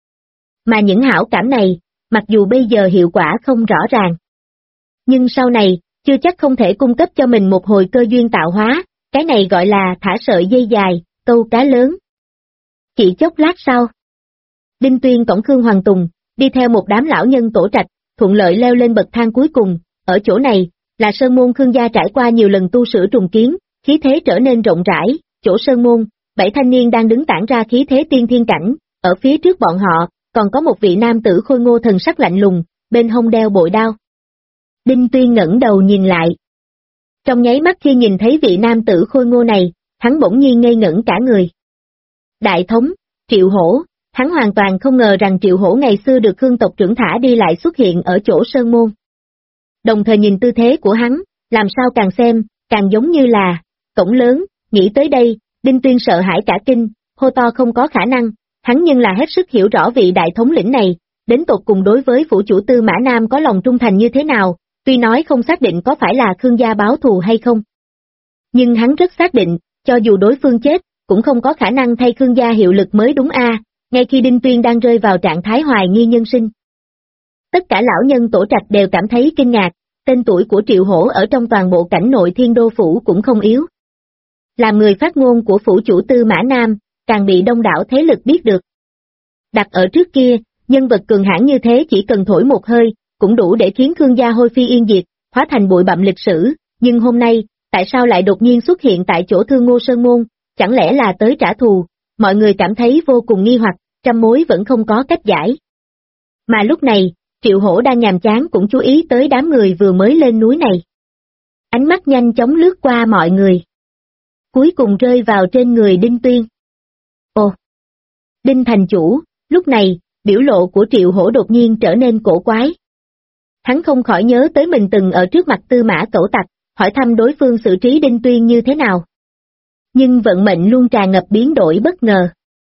Mà những hảo cảm này, mặc dù bây giờ hiệu quả không rõ ràng, nhưng sau này, chưa chắc không thể cung cấp cho mình một hồi cơ duyên tạo hóa, cái này gọi là thả sợi dây dài, câu cá lớn. Chỉ chốc lát sau, Đinh Tuyên cõng Khương Hoàng Tùng, đi theo một đám lão nhân tổ trạch, thuận lợi leo lên bậc thang cuối cùng, ở chỗ này, là sơn môn Khương gia trải qua nhiều lần tu sửa trùng kiến, khí thế trở nên rộng rãi, chỗ sơn môn, 7 thanh niên đang đứng tản ra khí thế tiên thiên cảnh, ở phía trước bọn họ, còn có một vị nam tử khôi ngô thần sắc lạnh lùng, bên hông đeo bội đao. Đinh Tuyên ngẩng đầu nhìn lại. Trong nháy mắt khi nhìn thấy vị nam tử khôi ngô này, hắn bỗng nhiên ngây ngẩn cả người. Đại thống, Triệu Hổ, hắn hoàn toàn không ngờ rằng Triệu Hổ ngày xưa được Khương tộc trưởng thả đi lại xuất hiện ở chỗ sơn môn. Đồng thời nhìn tư thế của hắn, làm sao càng xem, càng giống như là cổng lớn, nghĩ tới đây, Đinh Tuyên sợ hãi cả kinh, hô to không có khả năng, hắn nhưng là hết sức hiểu rõ vị đại thống lĩnh này, đến tột cùng đối với phủ chủ Tư Mã Nam có lòng trung thành như thế nào, tuy nói không xác định có phải là Khương gia báo thù hay không. Nhưng hắn rất xác định, cho dù đối phương chết, cũng không có khả năng thay Khương gia hiệu lực mới đúng a. Ngay khi Đinh Tuyên đang rơi vào trạng thái hoài nghi nhân sinh. Tất cả lão nhân tổ trạch đều cảm thấy kinh ngạc, tên tuổi của Triệu Hổ ở trong toàn bộ cảnh nội Thiên Đô Phủ cũng không yếu. Làm người phát ngôn của phủ chủ Tư Mã Nam, càng bị đông đảo thế lực biết được. Đặt ở trước kia, nhân vật cường hãn như thế chỉ cần thổi một hơi, cũng đủ để khiến Khương gia hôi phi yên diệt, hóa thành bụi bặm lịch sử, nhưng hôm nay, tại sao lại đột nhiên xuất hiện tại chỗ Thương Ngô Sơn Môn, chẳng lẽ là tới trả thù, mọi người cảm thấy vô cùng nghi hoặc, trăm mối vẫn không có cách giải. Mà lúc này, Triệu Hổ đang nhàm chán cũng chú ý tới đám người vừa mới lên núi này. Ánh mắt nhanh chóng lướt qua mọi người. Cuối cùng rơi vào trên người Đinh Tuyên. Ồ! Đinh thành chủ, lúc này, biểu lộ của Triệu Hổ đột nhiên trở nên cổ quái. Hắn không khỏi nhớ tới mình từng ở trước mặt Tư Mã Cẩu Tặc, hỏi thăm đối phương xử trí Đinh Tuyên như thế nào. Nhưng vận mệnh luôn tràn ngập biến đổi bất ngờ.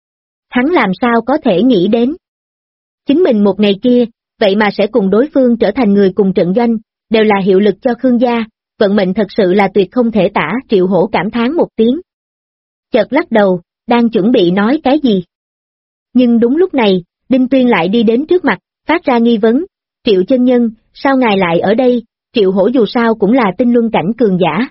Hắn làm sao có thể nghĩ đến. Chính mình một ngày kia, vậy mà sẽ cùng đối phương trở thành người cùng trận doanh, đều là hiệu lực cho Khương gia, vận mệnh thật sự là tuyệt không thể tả. Triệu Hổ cảm thán một tiếng. Chợt lắc đầu, đang chuẩn bị nói cái gì. Nhưng đúng lúc này, Đinh Tuyên lại đi đến trước mặt, phát ra nghi vấn, Triệu chân nhân, sao ngài lại ở đây, Triệu Hổ dù sao cũng là tinh luân cảnh cường giả.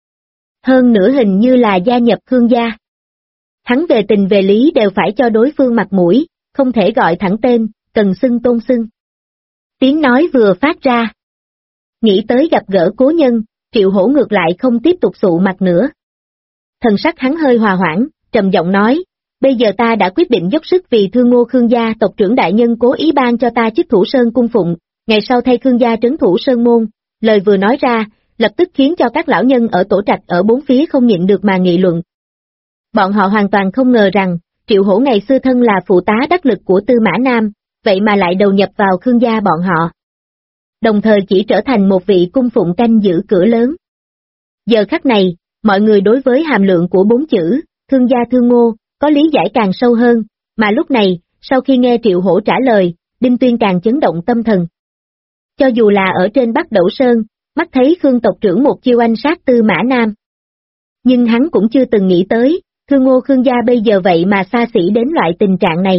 Hơn nữa hình như là gia nhập Khương gia. Hắn về tình về lý đều phải cho đối phương mặt mũi, không thể gọi thẳng tên, cần xưng tôn xưng. Tiếng nói vừa phát ra. Nghĩ tới gặp gỡ cố nhân, Triệu Hổ ngược lại không tiếp tục sụ mặt nữa. Thần sắc hắn hơi hòa hoãn, trầm giọng nói, bây giờ ta đã quyết định dốc sức vì Thương Ngô Khương gia tộc trưởng đại nhân cố ý ban cho ta chức thủ sơn cung phụng, ngày sau thay Khương gia trấn thủ sơn môn, lời vừa nói ra, lập tức khiến cho các lão nhân ở tổ trạch ở bốn phía không nhịn được mà nghị luận. Bọn họ hoàn toàn không ngờ rằng, Triệu Hổ ngày xưa thân là phụ tá đắc lực của Tư Mã Nam, vậy mà lại đầu nhập vào Khương gia bọn họ. Đồng thời chỉ trở thành một vị cung phụng canh giữ cửa lớn. Giờ khắc này, mọi người đối với hàm lượng của bốn chữ, Thương gia Thương Ngô, có lý giải càng sâu hơn, mà lúc này, sau khi nghe Triệu Hổ trả lời, Đinh Tuyên càng chấn động tâm thần. Cho dù là ở trên Bắc Đẩu Sơn, mắt thấy Khương tộc trưởng một chiêu anh sát Tư Mã Nam. Nhưng hắn cũng chưa từng nghĩ tới, Thương Ngô Khương gia bây giờ vậy mà xa xỉ đến loại tình trạng này.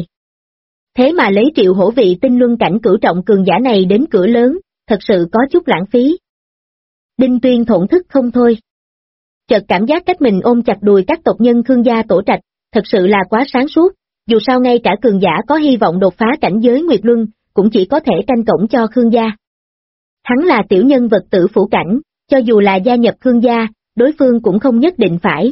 Thế mà lấy Triệu Hổ vị tinh luân cảnh cửu trọng cường giả này đến cửa lớn, thật sự có chút lãng phí. Đinh Tuyên thổn thức không thôi. Chợt cảm giác cách mình ôm chặt đùi các tộc nhân Khương gia tổ trạch, thật sự là quá sáng suốt, dù sao ngay cả cường giả có hy vọng đột phá cảnh giới Nguyệt Luân, cũng chỉ có thể canh cổng cho Khương gia. Hắn là tiểu nhân vật tử phủ cảnh, cho dù là gia nhập Khương gia, đối phương cũng không nhất định phải.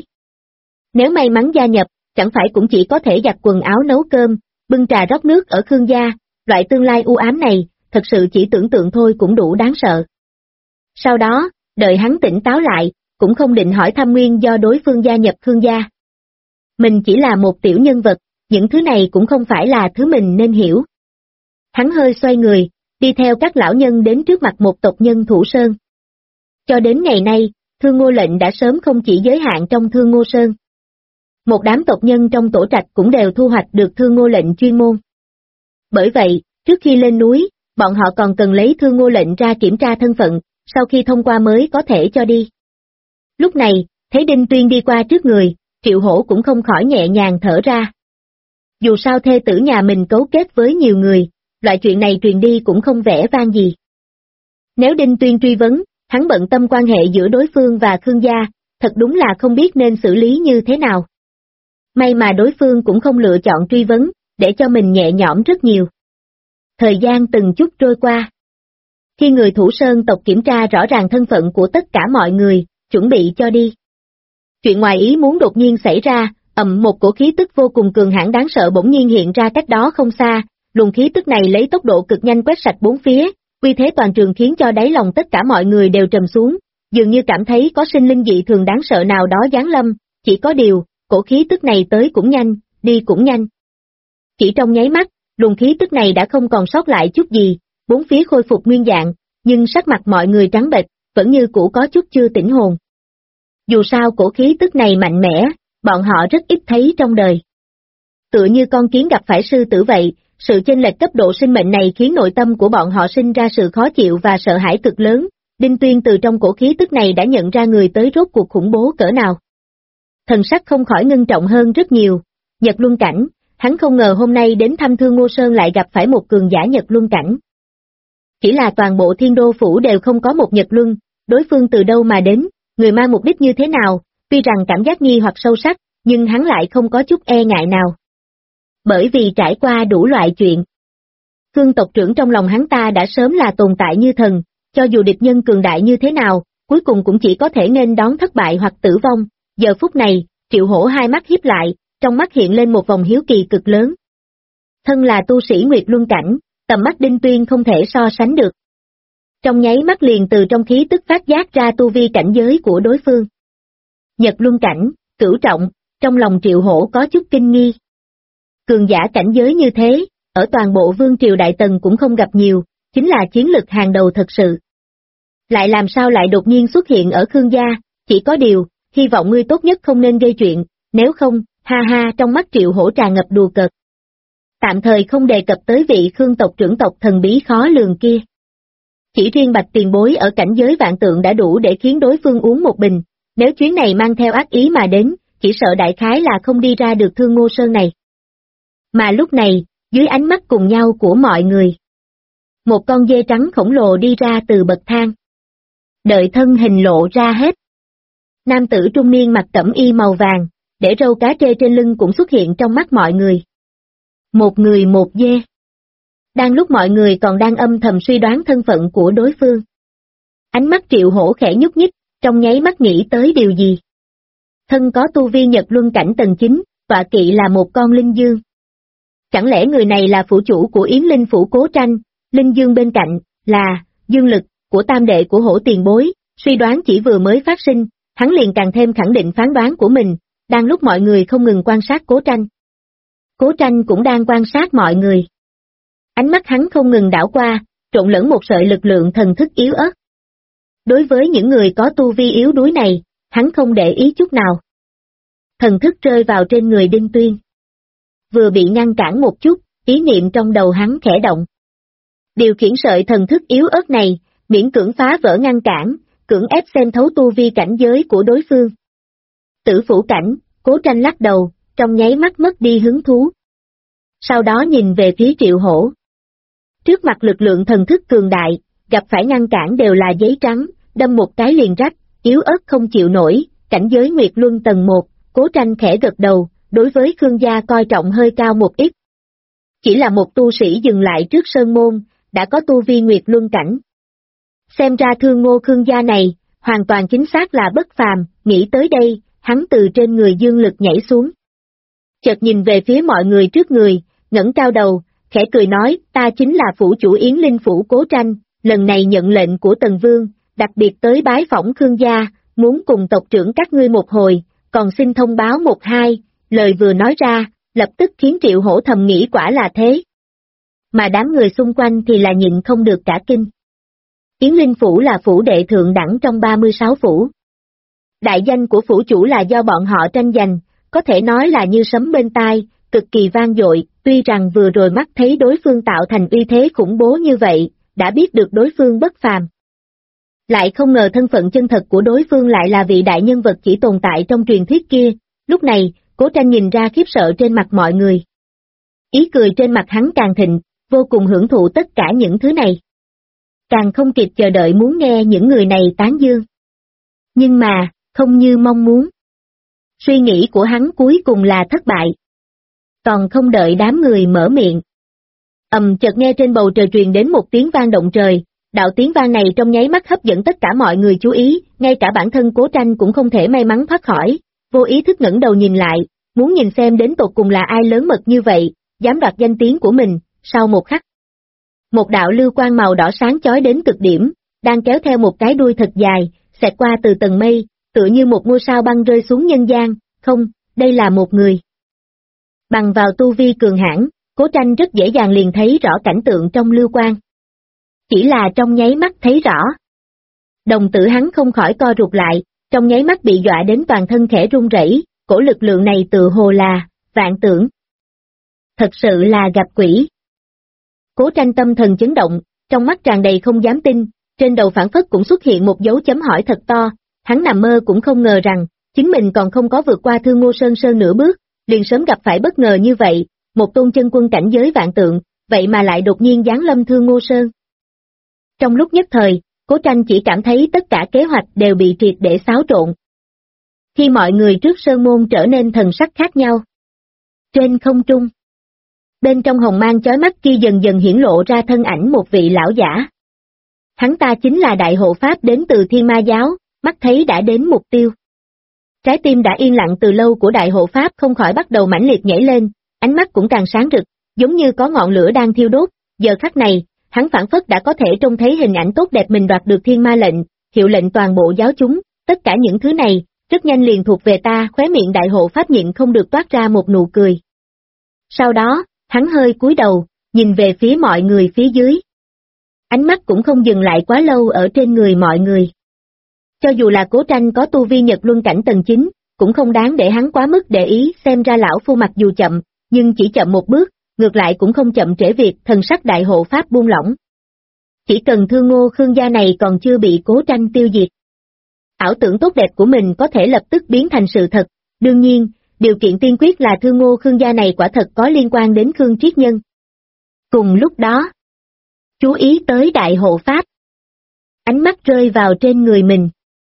Nếu may mắn gia nhập, chẳng phải cũng chỉ có thể giặt quần áo nấu cơm, bưng trà rót nước ở Khương gia, loại tương lai u ám này, thật sự chỉ tưởng tượng thôi cũng đủ đáng sợ. Sau đó, đợi hắn tỉnh táo lại, cũng không định hỏi thăm nguyên do đối phương gia nhập Khương gia. Mình chỉ là một tiểu nhân vật, những thứ này cũng không phải là thứ mình nên hiểu. Hắn hơi xoay người, đi theo các lão nhân đến trước mặt một tộc nhân Thủ Sơn. Cho đến ngày nay, Thương Ngô lệnh đã sớm không chỉ giới hạn trong Thương Ngô Sơn. Một đám tộc nhân trong tổ trạch cũng đều thu hoạch được Thương Ngô lệnh chuyên môn. Bởi vậy, trước khi lên núi, bọn họ còn cần lấy Thương Ngô lệnh ra kiểm tra thân phận, sau khi thông qua mới có thể cho đi. Lúc này, thấy Đinh Tuyên đi qua trước người, Triệu Hổ cũng không khỏi nhẹ nhàng thở ra. Dù sao thê tử nhà mình cấu kết với nhiều người, loại chuyện này truyền đi cũng không vẻ vang gì. Nếu Đinh Tuyên truy vấn, hắn bận tâm quan hệ giữa đối phương và Khương gia, thật đúng là không biết nên xử lý như thế nào. May mà đối phương cũng không lựa chọn truy vấn, để cho mình nhẹ nhõm rất nhiều. Thời gian từng chút trôi qua. Khi người Thủ Sơn tộc kiểm tra rõ ràng thân phận của tất cả mọi người, chuẩn bị cho đi. Chuyện ngoài ý muốn đột nhiên xảy ra, một cổ khí tức vô cùng cường hãn đáng sợ bỗng nhiên hiện ra cách đó không xa, luồng khí tức này lấy tốc độ cực nhanh quét sạch bốn phía, uy thế toàn trường khiến cho đáy lòng tất cả mọi người đều trầm xuống, dường như cảm thấy có sinh linh dị thường đáng sợ nào đó giáng lâm, chỉ có điều, cổ khí tức này tới cũng nhanh, đi cũng nhanh. Chỉ trong nháy mắt, luồng khí tức này đã không còn sót lại chút gì, bốn phía khôi phục nguyên dạng, nhưng sắc mặt mọi người trắng bệch, vẫn như cũ có chút chưa tỉnh hồn. Dù sao cổ khí tức này mạnh mẽ, bọn họ rất ít thấy trong đời. Tựa như con kiến gặp phải sư tử vậy, sự chênh lệch cấp độ sinh mệnh này khiến nội tâm của bọn họ sinh ra sự khó chịu và sợ hãi cực lớn. Đinh Tuyên từ trong cổ khí tức này đã nhận ra người tới rốt cuộc khủng bố cỡ nào. Thần sắc không khỏi ngưng trọng hơn rất nhiều. Nhật Luân cảnh, hắn không ngờ hôm nay đến thăm Thương Ngô Sơn lại gặp phải một cường giả Nhật Luân cảnh. Chỉ là toàn bộ Thiên Đô Phủ đều không có một Nhật Luân, đối phương từ đâu mà đến, người mang mục đích như thế nào, tuy rằng cảm giác nghi hoặc sâu sắc, nhưng hắn lại không có chút e ngại nào. Bởi vì trải qua đủ loại chuyện. Khương tộc trưởng trong lòng hắn ta đã sớm là tồn tại như thần, cho dù địch nhân cường đại như thế nào, cuối cùng cũng chỉ có thể nên đón thất bại hoặc tử vong. Giờ phút này, Triệu Hổ hai mắt híp lại, trong mắt hiện lên một vòng hiếu kỳ cực lớn. Thân là tu sĩ Nguyệt Luân cảnh, tầm mắt Đinh Tuyên không thể so sánh được. Trong nháy mắt liền từ trong khí tức phát giác ra tu vi cảnh giới của đối phương. Nhật Luân cảnh, cửu trọng, trong lòng Triệu Hổ có chút kinh nghi. Cường giả cảnh giới như thế, ở toàn bộ vương triều Đại Tần cũng không gặp nhiều, chính là chiến lực hàng đầu thật sự. Lại làm sao lại đột nhiên xuất hiện ở Khương gia, chỉ có điều, hy vọng ngươi tốt nhất không nên gây chuyện, nếu không, ha ha, trong mắt Triệu Hổ tràn ngập đùa cợt. Tạm thời không đề cập tới vị Khương tộc trưởng tộc thần bí khó lường kia. Chỉ riêng Bạch tiền bối ở cảnh giới vạn tượng đã đủ để khiến đối phương uống một bình, nếu chuyến này mang theo ác ý mà đến, chỉ sợ đại khái là không đi ra được Thương Ngô Sơn này. Mà lúc này, dưới ánh mắt cùng nhau của mọi người, một con dê trắng khổng lồ đi ra từ bậc thang. Đợi thân hình lộ ra hết. Nam tử trung niên mặc cẩm y màu vàng, để râu cá trê trên lưng cũng xuất hiện trong mắt mọi người. Một người một dê. Đang lúc mọi người còn đang âm thầm suy đoán thân phận của đối phương. Ánh mắt Triệu Hổ khẽ nhúc nhích, trong nháy mắt nghĩ tới điều gì. Thân có tu vi Nhật Luân cảnh tầng 9, tọa kỵ là một con linh dương. Chẳng lẽ người này là phủ chủ của Yến Linh phủ Cố Tranh, linh dương bên cạnh, là, dương lực, của tam đệ của Hổ tiền bối, suy đoán chỉ vừa mới phát sinh, hắn liền càng thêm khẳng định phán đoán của mình, đang lúc mọi người không ngừng quan sát Cố Tranh. Cố Tranh cũng đang quan sát mọi người. Ánh mắt hắn không ngừng đảo qua, trộn lẫn một sợi lực lượng thần thức yếu ớt. Đối với những người có tu vi yếu đuối này, hắn không để ý chút nào. Thần thức rơi vào trên người Đinh Tuyên. Vừa bị ngăn cản một chút, ý niệm trong đầu hắn khẽ động. Điều khiển sợi thần thức yếu ớt này, miễn cưỡng phá vỡ ngăn cản, cưỡng ép xem thấu tu vi cảnh giới của đối phương. Tử phủ cảnh, Cố Tranh lắc đầu, trong nháy mắt mất đi hứng thú. Sau đó nhìn về phía Triệu Hổ. Trước mặt lực lượng thần thức cường đại, gặp phải ngăn cản đều là giấy trắng, đâm một cái liền rách, yếu ớt không chịu nổi, cảnh giới Nguyệt Luân tầng 1, Cố Tranh khẽ gật đầu, đối với Khương gia coi trọng hơi cao một ít. Chỉ là một tu sĩ dừng lại trước sơn môn, đã có tu vi Nguyệt Luân cảnh. Xem ra Thương Ngô Khương gia này, hoàn toàn chính xác là bất phàm, nghĩ tới đây, hắn từ trên người Dương Lực nhảy xuống. Chợt nhìn về phía mọi người trước người, ngẩng cao đầu, khẽ cười nói, ta chính là phủ chủ Yến Linh Phủ Cố Tranh, lần này nhận lệnh của Tần Vương, đặc biệt tới bái phỏng Khương gia, muốn cùng tộc trưởng các ngươi một hồi, còn xin thông báo một hai, lời vừa nói ra, lập tức khiến Triệu Hổ thầm nghĩ quả là thế. Mà đám người xung quanh thì là nhịn không được cả kinh. Yến Linh Phủ là phủ đệ thượng đẳng trong 36 phủ. Đại danh của phủ chủ là do bọn họ tranh giành, có thể nói là như sấm bên tai, cực kỳ vang dội, tuy rằng vừa rồi mắt thấy đối phương tạo thành uy thế khủng bố như vậy, đã biết được đối phương bất phàm. Lại không ngờ thân phận chân thật của đối phương lại là vị đại nhân vật chỉ tồn tại trong truyền thuyết kia, lúc này, Cố Tranh nhìn ra khiếp sợ trên mặt mọi người. Ý cười trên mặt hắn càng thịnh, vô cùng hưởng thụ tất cả những thứ này. Càng không kịp chờ đợi muốn nghe những người này tán dương. Nhưng mà, không như mong muốn. Suy nghĩ của hắn cuối cùng là thất bại. Còn không đợi đám người mở miệng. Chợt nghe trên bầu trời truyền đến một tiếng vang động trời, đạo tiếng vang này trong nháy mắt hấp dẫn tất cả mọi người chú ý, ngay cả bản thân Cố Tranh cũng không thể may mắn thoát khỏi, vô ý thức ngẩng đầu nhìn lại, muốn nhìn xem đến tột cùng là ai lớn mật như vậy, dám đoạt danh tiếng của mình, sau một khắc. Một đạo lưu quang màu đỏ sáng chói đến cực điểm, đang kéo theo một cái đuôi thật dài, xẹt qua từ tầng mây, tựa như một ngôi sao băng rơi xuống nhân gian, không, đây là một người. Bằng vào tu vi cường hãn, Cố Tranh rất dễ dàng liền thấy rõ cảnh tượng trong lưu quang. Chỉ là trong nháy mắt thấy rõ. Đồng tử hắn không khỏi co rụt lại, trong nháy mắt bị dọa đến toàn thân khẽ run rẩy, cổ lực lượng này tự hồ là, vạn tưởng. Thật sự là gặp quỷ. Cố Tranh tâm thần chấn động, trong mắt tràn đầy không dám tin, trên đầu phảng phất cũng xuất hiện một dấu chấm hỏi thật to, hắn nằm mơ cũng không ngờ rằng, chính mình còn không có vượt qua Thương Ngô Sơn nửa bước, liền sớm gặp phải bất ngờ như vậy, một tôn chân quân cảnh giới vạn tượng, vậy mà lại đột nhiên giáng lâm Thương Ngô Sơn. Trong lúc nhất thời, Cố Tranh chỉ cảm thấy tất cả kế hoạch đều bị triệt để xáo trộn. Khi mọi người trước sơn môn trở nên thần sắc khác nhau. Trên không trung, bên trong hồng mang chói mắt kia dần dần hiển lộ ra thân ảnh một vị lão giả. Hắn ta chính là đại hộ pháp đến từ Thiên Ma giáo, mắt thấy đã đến mục tiêu. Trái tim đã yên lặng từ lâu của đại hộ pháp không khỏi bắt đầu mãnh liệt nhảy lên, ánh mắt cũng càng sáng rực, giống như có ngọn lửa đang thiêu đốt, giờ khắc này, hắn phảng phất đã có thể trông thấy hình ảnh tốt đẹp mình đoạt được thiên ma lệnh, hiệu lệnh toàn bộ giáo chúng, tất cả những thứ này, rất nhanh liền thuộc về ta, khóe miệng đại hộ pháp nhịn không được toát ra một nụ cười. Sau đó, hắn hơi cúi đầu, nhìn về phía mọi người phía dưới. Ánh mắt cũng không dừng lại quá lâu ở trên người mọi người. Cho dù là Cố Tranh có tu vi Nhật Luân cảnh tầng 9, cũng không đáng để hắn quá mức để ý, xem ra lão phu mặc dù chậm, nhưng chỉ chậm một bước, ngược lại cũng không chậm trễ việc thần sắc đại hộ pháp buông lỏng. Chỉ cần Thương Ngô Khương gia này còn chưa bị Cố Tranh tiêu diệt. Ảo tưởng tốt đẹp của mình có thể lập tức biến thành sự thật, đương nhiên, điều kiện tiên quyết là Thương Ngô Khương gia này quả thật có liên quan đến Khương Triết Nhân. Cùng lúc đó, chú ý tới đại hộ pháp. Ánh mắt rơi vào trên người mình.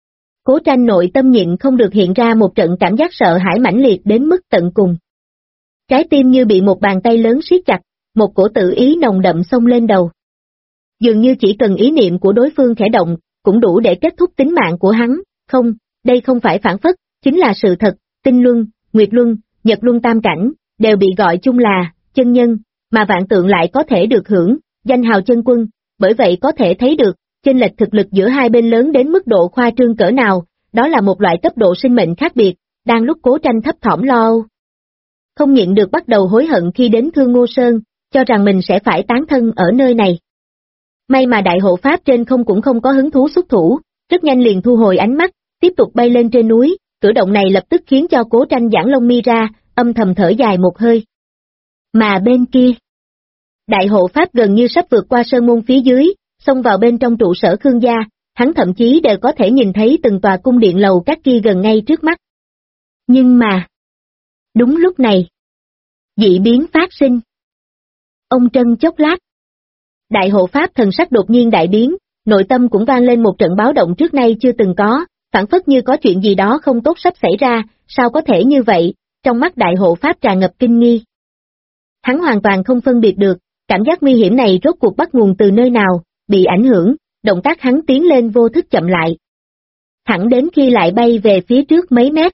Cố Tranh nội tâm nhịn không được hiện ra một trận cảm giác sợ hãi mãnh liệt đến mức tận cùng. Trái tim như bị một bàn tay lớn siết chặt, một cổ tự ý nồng đậm xông lên đầu. Dường như chỉ cần ý niệm của đối phương khẽ động, cũng đủ để kết thúc tính mạng của hắn, không, đây không phải phản phất, chính là sự thật, tinh luân, nguyệt luân, nhật luân tam cảnh, đều bị gọi chung là, chân nhân, mà vạn tượng lại có thể được hưởng, danh hào chân quân, bởi vậy có thể thấy được, chênh lệch thực lực giữa hai bên lớn đến mức độ khoa trương cỡ nào, đó là một loại cấp độ sinh mệnh khác biệt, đang lúc Cố Tranh thấp thỏm lo âu. Không nhịn được bắt đầu hối hận khi đến Thương Ngô Sơn, cho rằng mình sẽ phải tán thân ở nơi này. May mà đại hộ pháp trên không cũng không có hứng thú xuất thủ, rất nhanh liền thu hồi ánh mắt, tiếp tục bay lên trên núi, cử động này lập tức khiến cho Cố Tranh giãn lông mi ra, âm thầm thở dài một hơi. Mà bên kia, đại hộ pháp gần như sắp vượt qua sơn môn phía dưới, xông vào bên trong trụ sở Khương gia, hắn thậm chí đều có thể nhìn thấy từng tòa cung điện lầu các kia gần ngay trước mắt. Nhưng mà, đúng lúc này, dị biến phát sinh. Ông trân chốc lát. Đại hộ pháp thần sắc đột nhiên đại biến, nội tâm cũng vang lên một trận báo động trước nay chưa từng có, phảng phất như có chuyện gì đó không tốt sắp xảy ra, sao có thể như vậy, trong mắt đại hộ pháp tràn ngập kinh nghi. Hắn hoàn toàn không phân biệt được, cảm giác nguy hiểm này rốt cuộc bắt nguồn từ nơi nào, bị ảnh hưởng, động tác hắn tiến lên vô thức chậm lại. Thẳng đến khi lại bay về phía trước mấy mét.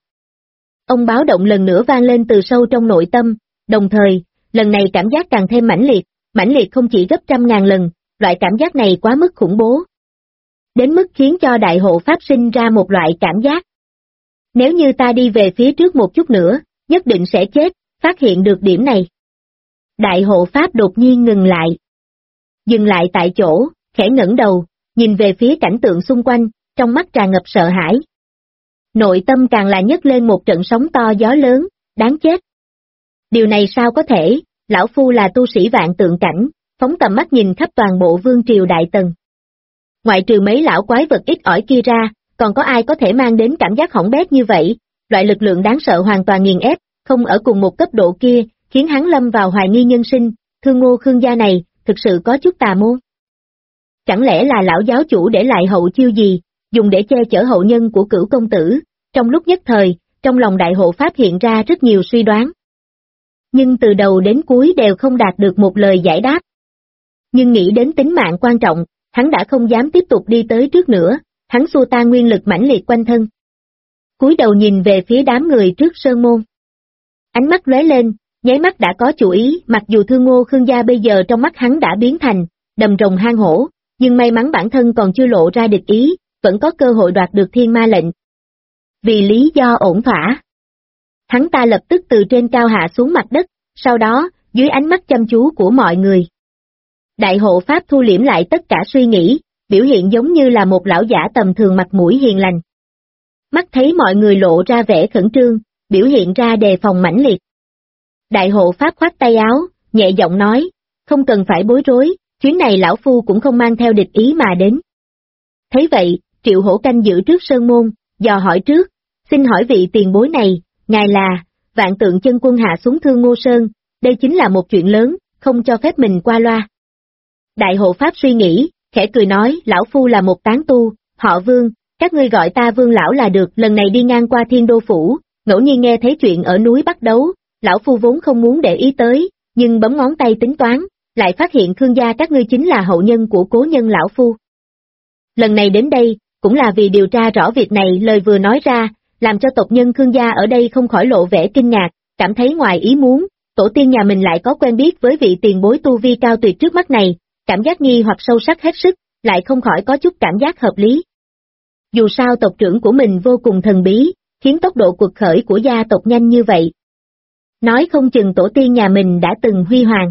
Ông báo động lần nữa vang lên từ sâu trong nội tâm, đồng thời, lần này cảm giác càng thêm mãnh liệt không chỉ gấp 100.000 lần, loại cảm giác này quá mức khủng bố. Đến mức khiến cho đại hộ pháp sinh ra một loại cảm giác. Nếu như ta đi về phía trước một chút nữa, nhất định sẽ chết, phát hiện được điểm này. Đại hộ pháp đột nhiên ngừng lại. Dừng lại tại chỗ, khẽ ngẩng đầu, nhìn về phía cảnh tượng xung quanh, trong mắt tràn ngập sợ hãi. Nội tâm càng là nhấc lên một trận sóng to gió lớn, đáng chết. Điều này sao có thể, lão phu là tu sĩ vạn tượng cảnh, phóng tầm mắt nhìn khắp toàn bộ vương triều đại tần. Ngoại trừ mấy lão quái vật ít ỏi kia ra, còn có ai có thể mang đến cảm giác hỏng bét như vậy, loại lực lượng đáng sợ hoàn toàn nghiền ép, không ở cùng một cấp độ kia, khiến hắn lâm vào hoài nghi nhân sinh, Thương Ngô Khương gia này, thực sự có chút tà môn. Chẳng lẽ là lão giáo chủ để lại hậu chiêu gì, dùng để che chở hậu nhân của Cửu công tử, trong lúc nhất thời, trong lòng đại hộ pháp hiện ra rất nhiều suy đoán. Nhưng từ đầu đến cuối đều không đạt được một lời giải đáp. Nhưng nghĩ đến tính mạng quan trọng, hắn đã không dám tiếp tục đi tới trước nữa, hắn xua tan nguyên lực mãnh liệt quanh thân. Cúi đầu nhìn về phía đám người trước sơn môn. Ánh mắt lóe lên, nháy mắt đã có chủ ý, mặc dù Thương Ngô Khương gia bây giờ trong mắt hắn đã biến thành đầm rồng hang hổ, nhưng may mắn bản thân còn chưa lộ ra địch ý, vẫn có cơ hội đoạt được thiên ma lệnh. Vì lý do ổn thỏa, hắn ta lập tức từ trên cao hạ xuống mặt đất, sau đó, dưới ánh mắt chăm chú của mọi người. Đại hộ pháp thu liễm lại tất cả suy nghĩ, biểu hiện giống như là một lão giả tầm thường mặt mũi hiền lành. Mắt thấy mọi người lộ ra vẻ khẩn trương, biểu hiện ra đề phòng mãnh liệt. Đại hộ pháp khoát tay áo, nhẹ giọng nói, không cần phải bối rối, chuyến này lão phu cũng không mang theo địch ý mà đến. Thấy vậy, Triệu Hổ canh giữ trước sơn môn, dò hỏi trước, xin hỏi vị tiền bối này, ngài là, Vạn Tượng chân quân hạ xuống Thương Ngô Sơn, đây chính là một chuyện lớn, không cho phép mình qua loa. Đại hộ pháp suy nghĩ, khẽ cười nói, lão phu là một tán tu, họ Vương, các ngươi gọi ta Vương lão là được, lần này đi ngang qua Thiên Đô Phủ, ngẫu nhiên nghe thấy chuyện ở núi Bắc Đấu, lão phu vốn không muốn để ý tới, nhưng bấm ngón tay tính toán, lại phát hiện Khương gia các ngươi chính là hậu nhân của cố nhân lão phu. Lần này đến đây, cũng là vì điều tra rõ việc này, lời vừa nói ra, làm cho tộc nhân Khương gia ở đây không khỏi lộ vẻ kinh ngạc, cảm thấy ngoài ý muốn, tổ tiên nhà mình lại có quen biết với vị tiền bối tu vi cao tuyệt trước mắt này, cảm giác nghi hoặc sâu sắc hết sức, lại không khỏi có chút cảm giác hợp lý. Dù sao tộc trưởng của mình vô cùng thần bí, khiến tốc độ cuộc khởi của gia tộc nhanh như vậy. Nói không chừng tổ tiên nhà mình đã từng huy hoàng.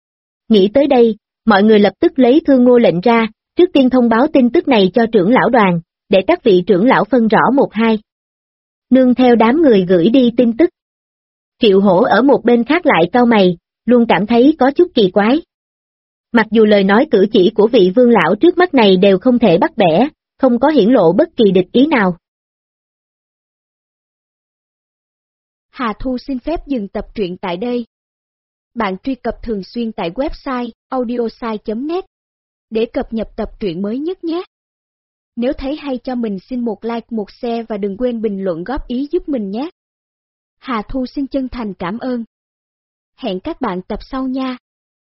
Nghĩ tới đây, mọi người lập tức lấy Thương Ngô lệnh ra, trước tiên thông báo tin tức này cho trưởng lão đoàn, để các vị trưởng lão phân rõ một hai. Nương theo đám người gửi đi tin tức. Triệu Hổ ở một bên khác lại cau mày, luôn cảm thấy có chút kỳ quái. Mặc dù lời nói cử chỉ của vị vương lão trước mắt này đều không thể bắt bẻ, không có hiển lộ bất kỳ địch ý nào. Hà Thu xin phép dừng tập truyện tại đây. Bạn truy cập thường xuyên tại website audiosai.net để cập nhật tập truyện mới nhất nhé. Nếu thấy hay cho mình xin một like, một share và đừng quên bình luận góp ý giúp mình nhé. Hà Thu xin chân thành cảm ơn. Hẹn các bạn tập sau nha.